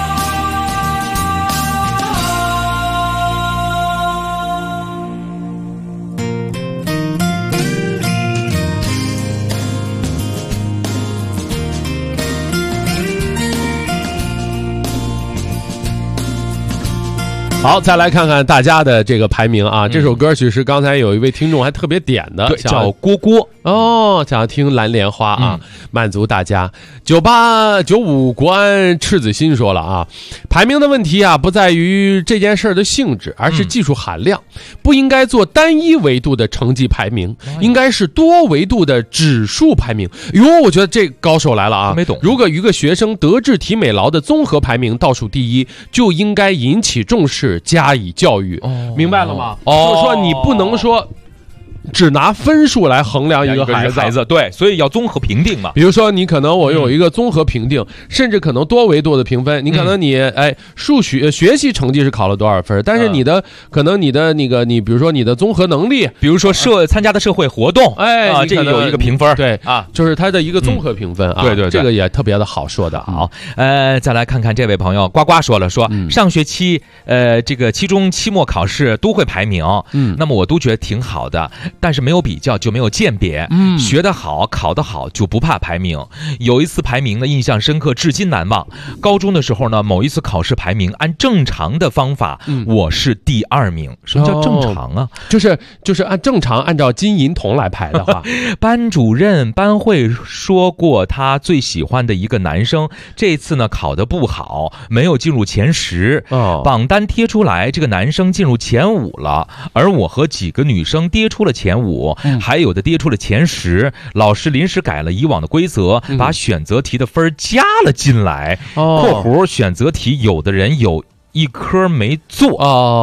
F: 好，再来看看大家的这个排名啊。这首歌曲是刚才有一位听众还特别点的，
E: 对，叫郭郭
F: 哦，想要听蓝莲花啊，满足大家。9895国安赤子心说了啊，排名的问题啊，不在于这件事的性质，而是技术含量，不应该做单一维度的成绩排名，应该是多维度的指数排名。哟，我觉得这高手来了啊！
E: 没懂。
F: 如果一个学生德智体美劳的综合排名倒数第一，就应该引起重视，加以教育。明白了吗？就是说你不能说只拿分数来衡量一个孩子，
E: 对，所以要综合评定嘛。
F: 比如说，你可能我有一个综合评定，甚至可能多维度的评分。你可能数学学习成绩是考了多少分，但是可能你的那个你比如说你的综合能力，
E: 比如说参加的社会活动，这个有一个评分，
F: 对啊，就是它的一个综合评分啊。对，这个也特别的好说的。
E: 好，再来看看这位朋友呱呱说了，上学期这个期中期末考试都会排名，那么我都觉得挺好的。但是没有比较就没有鉴别，学得好考得好就不怕排名。有一次排名呢印象深刻，至今难忘。高中的时候呢，某一次考试排名按正常的方法，我是第2名。什么叫正常啊？
F: 就是按正常按照金银铜来排的话，
E: 班主任班会说过他最喜欢的一个男生，这次呢考得不好，没有进入前10，榜单贴出来，这个男生进入前5了，而我和几个女生跌出了前5，还有的跌出了前10。老师临时改了以往的规则，把选择题的分加了进来。括弧选择题有的人有一科没做。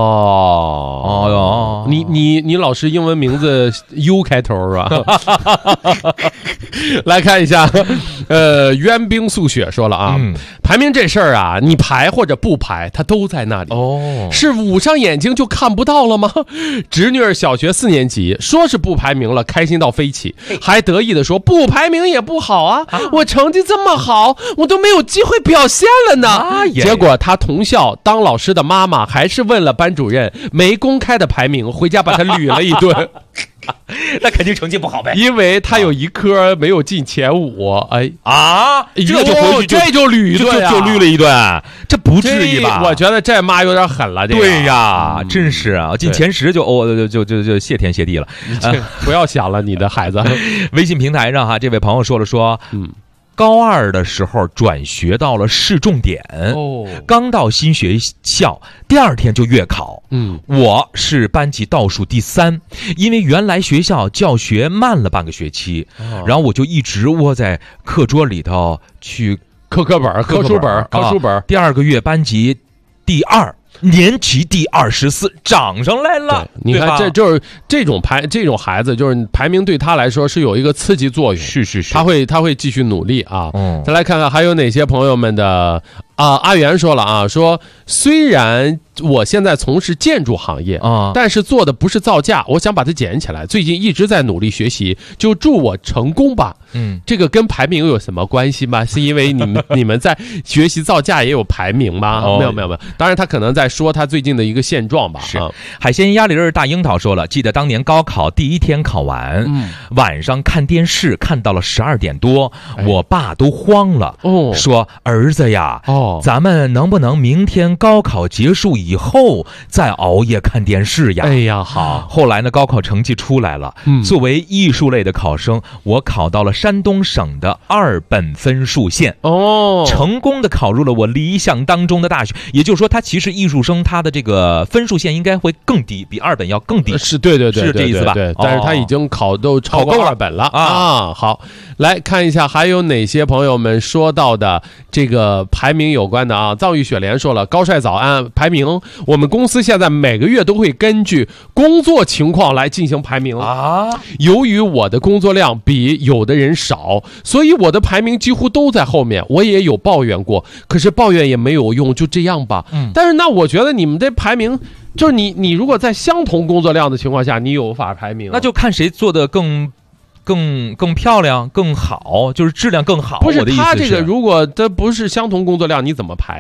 F: 你老师英文名字 U 开头是吧？来看一下，渊冰素雪说了啊，排名这事儿啊，你排或者不排，它都在那里。是捂上眼睛就看不到了吗？侄女儿小学4年级，说是不排名了，开心到飞起，还得意的说不排名也不好啊，我成绩这么好，我都没有机会表现了呢。结果她同校当老师的妈妈还是问了班主任没公开的排名，回家把他捋了一顿。
E: 那肯定成绩不好呗，
F: 因为他有一科没有进前5。
E: 这就回去
F: 这就捋一顿，
E: 就捋了一顿，这不至于吧？
F: 我觉得这妈有点狠了。
E: 对呀，真是啊，进前10就谢天谢地了。
F: 不要想了，你的孩子。
E: 微信平台上哈，这位朋友说了高2的时候转学到了市重点，刚到新学校，第2天就月考。我是班级倒数第3，因为原来学校教学慢了半个学期，然后我就一直窝在课桌里头去
F: 刻书本。
E: 第2个月班级第2。年级第24涨上来了，
F: 你看，这就是这种孩子，就是排名对他来说是有一个刺激作用，
E: 是，
F: 他会继续努力啊。再来看看还有哪些朋友们的阿元说了啊，说虽然我现在从事建筑行业但是做的不是造价，我想把它捡起来，最近一直在努力学习，就祝我成功吧。这个跟排名有什么关系吗？是因为你们在学习造价也有排名吗？没有，当然他可能在说他最近的一个现状吧。
E: 是海鲜鸭梨大樱桃说了，记得当年高考第1天考完，晚上看电视看到了12点多，我爸都慌了，说儿子呀，咱们能不能明天高考结束以后再熬夜看电视呀？
F: 哎呀，好。
E: 后来呢，高考成绩出来了，作为艺术类的考生，我考到了山东省的2本分数线，成功的考入了我理想当中的大学。也就是说，他其实艺术生他的这个分数线应该会更低，比2本要更低。
F: 是，对，
E: 是这意思吧？
F: 对，但是他已经考够2本了啊。好，来看一下还有哪些朋友们说到的这个排名有关的啊。藏玉雪莲说了，高帅早安，排名我们公司现在每个月都会根据工作情况来进行排名啊。由于我的工作量比有的人少，所以我的排名几乎都在后面。我也有抱怨过，可是抱怨也没有用，就这样吧。但是那我觉得你们这排名，就是你如果在相同工作量的情况下，你有法排名，
E: 那就看谁做的更漂亮更好，就是质量更好。
F: 不是他这个，如果这不是相同工作量，你怎么排呀？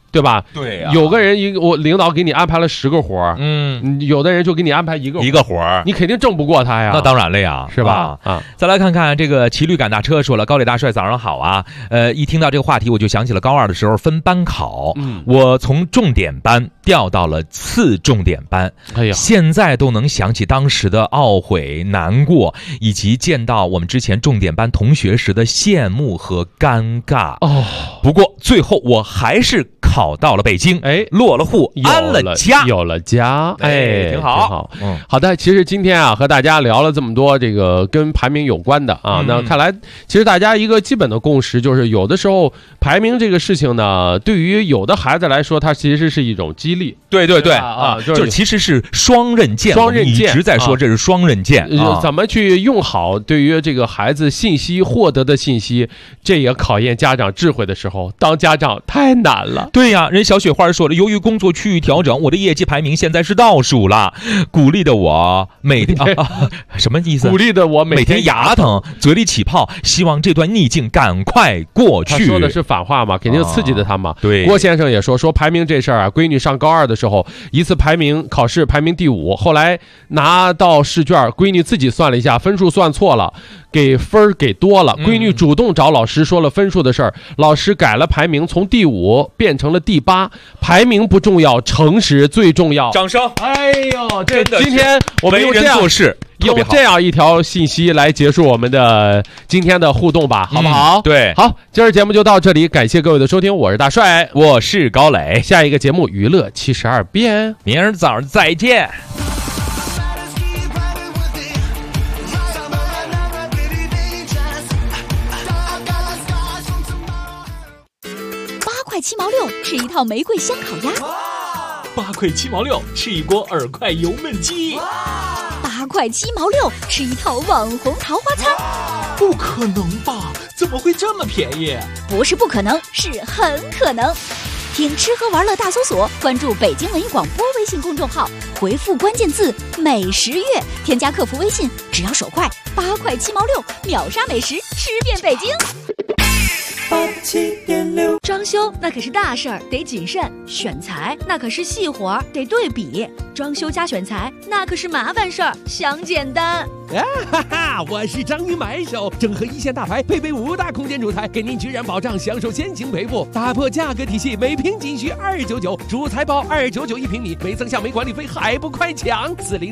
F: 对吧？
E: 对呀，
F: 有个人我领导给你安排了10个活儿，有的人就给你安排一个
E: 活儿，
F: 你肯定挣不过他呀。
E: 那当然了呀，
F: 是吧？
E: 再来看看这个骑驴赶大车说了，高磊大帅早上好啊！一听到这个话题，我就想起了高2的时候分班考，我从重点班调到了次重点班，
F: 哎呀，
E: 现在都能想起当时的懊悔、难过，以及见到我们之前重点班同学时的羡慕和尴尬。不过最后我还是考到了北京，落了户，安了家，
F: 有了家，
E: 挺好。
F: 好的，其实今天啊，和大家聊了这么多这个跟排名有关的啊，那看来其实大家一个基本的共识就是，有的时候排名这个事情呢，对于有的孩子来说，它其实是一种激励。
E: 对啊，就是其实是双刃剑，一直在说这是双刃剑，
F: 怎么去用好？对于这个孩子信息获得的信息，这也考验家长智慧的时候，当家长太难了。
E: 对呀，人小雪花说了，由于工作区域调整，我的业绩排名现在是倒数了，鼓励的我每天什么意思？
F: 鼓励的我每天
E: 牙疼，嘴里起泡，希望这段逆境赶快过去。
F: 他说的是反话嘛，肯定刺激的他嘛。
E: 对，
F: 郭先生也说排名这事儿啊，闺女上高2的时候，一次考试排名第5，后来拿到试卷，闺女自己算了一下，分数算错了，给分给多了，闺女主动找老师说了分数的事儿，老师改了排名，从第5变成了第8。排名不重要，诚实最重要。
E: 掌声！
F: 哎呦，这今天我们
E: 为人做事
F: 用这样一条信息来结束我们的今天的互动吧，好不好？
E: 对，
F: 好，今儿节目就到这里，感谢各位的收听，我是大帅，
E: 我是高磊，
F: 下一个节目娱乐72变，
E: 明儿早上再见。
B: 8块7毛6吃一套玫瑰香烤鸭
L: ，8块7毛6吃一锅耳块油焖鸡
B: ，8块7毛6吃一套网红桃花餐。
L: 不可能吧？怎么会这么便宜？
B: 不是不可能，是很可能。听吃喝玩乐大搜索，关注北京文艺广播微信公众号，回复关键字美食月，添加客服微信，只要手快，8块7毛6秒杀美食，吃遍北京。
N: 87.6，
B: 装修那可是大事儿，得谨慎；选材那可是细活儿，得对比。装修加选材那可是麻烦事儿，想简单。
P: 哈哈，我是章鱼买手，整合一线大牌，配备5大空间主材，给您居然保障，享受先行赔付，打破价格体系，每平仅需299，主材包299一平米，没增项没管理费，还不快抢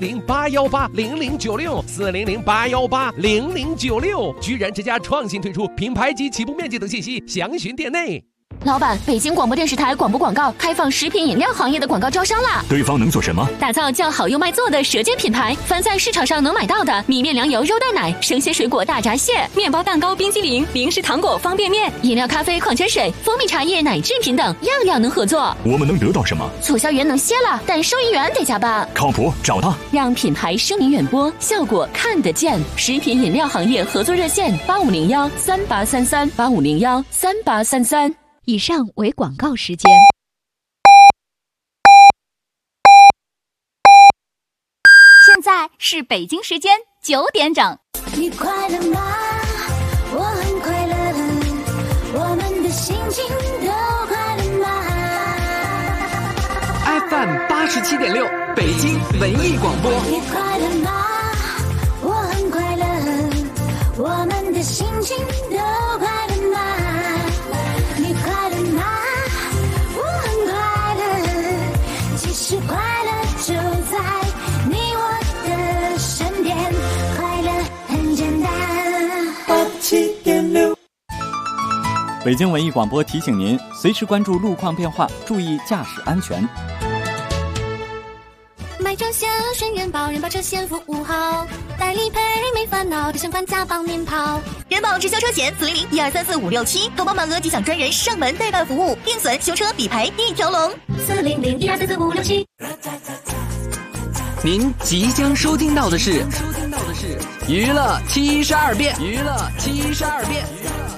P: ！400-818-0096，400-818-0096，居然之家创新推出品牌及起步面积等信息，详询店内。
U: 老板，北京广播电视台广播广告开放食品饮料行业的广告招商啦！
J: 对方能做什么？
U: 打造叫好又卖座的舌尖品牌，凡在市场上能买到的米面粮油肉蛋奶、生鲜水果大闸蟹、面包蛋糕冰激凌、零食糖果方便面、饮料咖啡矿泉水、蜂蜜茶叶奶制品等，样样能合作。
J: 我们能得到什么？
U: 促销员能歇了，但收银员得加班。
J: 靠谱，找他，
U: 让品牌声名远播，效果看得见。食品饮料行业合作热线8501-3833，8501-3833。
B: 以上为广告时间。现在是北京时间9点整。
M: 你快乐吗？我很快乐，我们的心情都快乐吗
N: ？FM 87.6，北京文艺广播。
M: 你快乐吗？我很快乐，我们的心情都快乐吗？你快乐吗？我很快乐，其实快乐就在你我的身边，快乐很简单。
N: 87.6，
O: 北京文艺广播提醒您，随时关注路况变化，注意驾驶安全。
R: 买车险选人保，人保车险服务好，代理赔没烦恼，这相关家帮您跑。
V: 人保直销车险400-1234-567，投保满额即享专人上门代办服务，定损、修车、理赔一条龙。
R: 400-1234-567。
N: 您即将收听到的是娱乐72变，娱乐72变。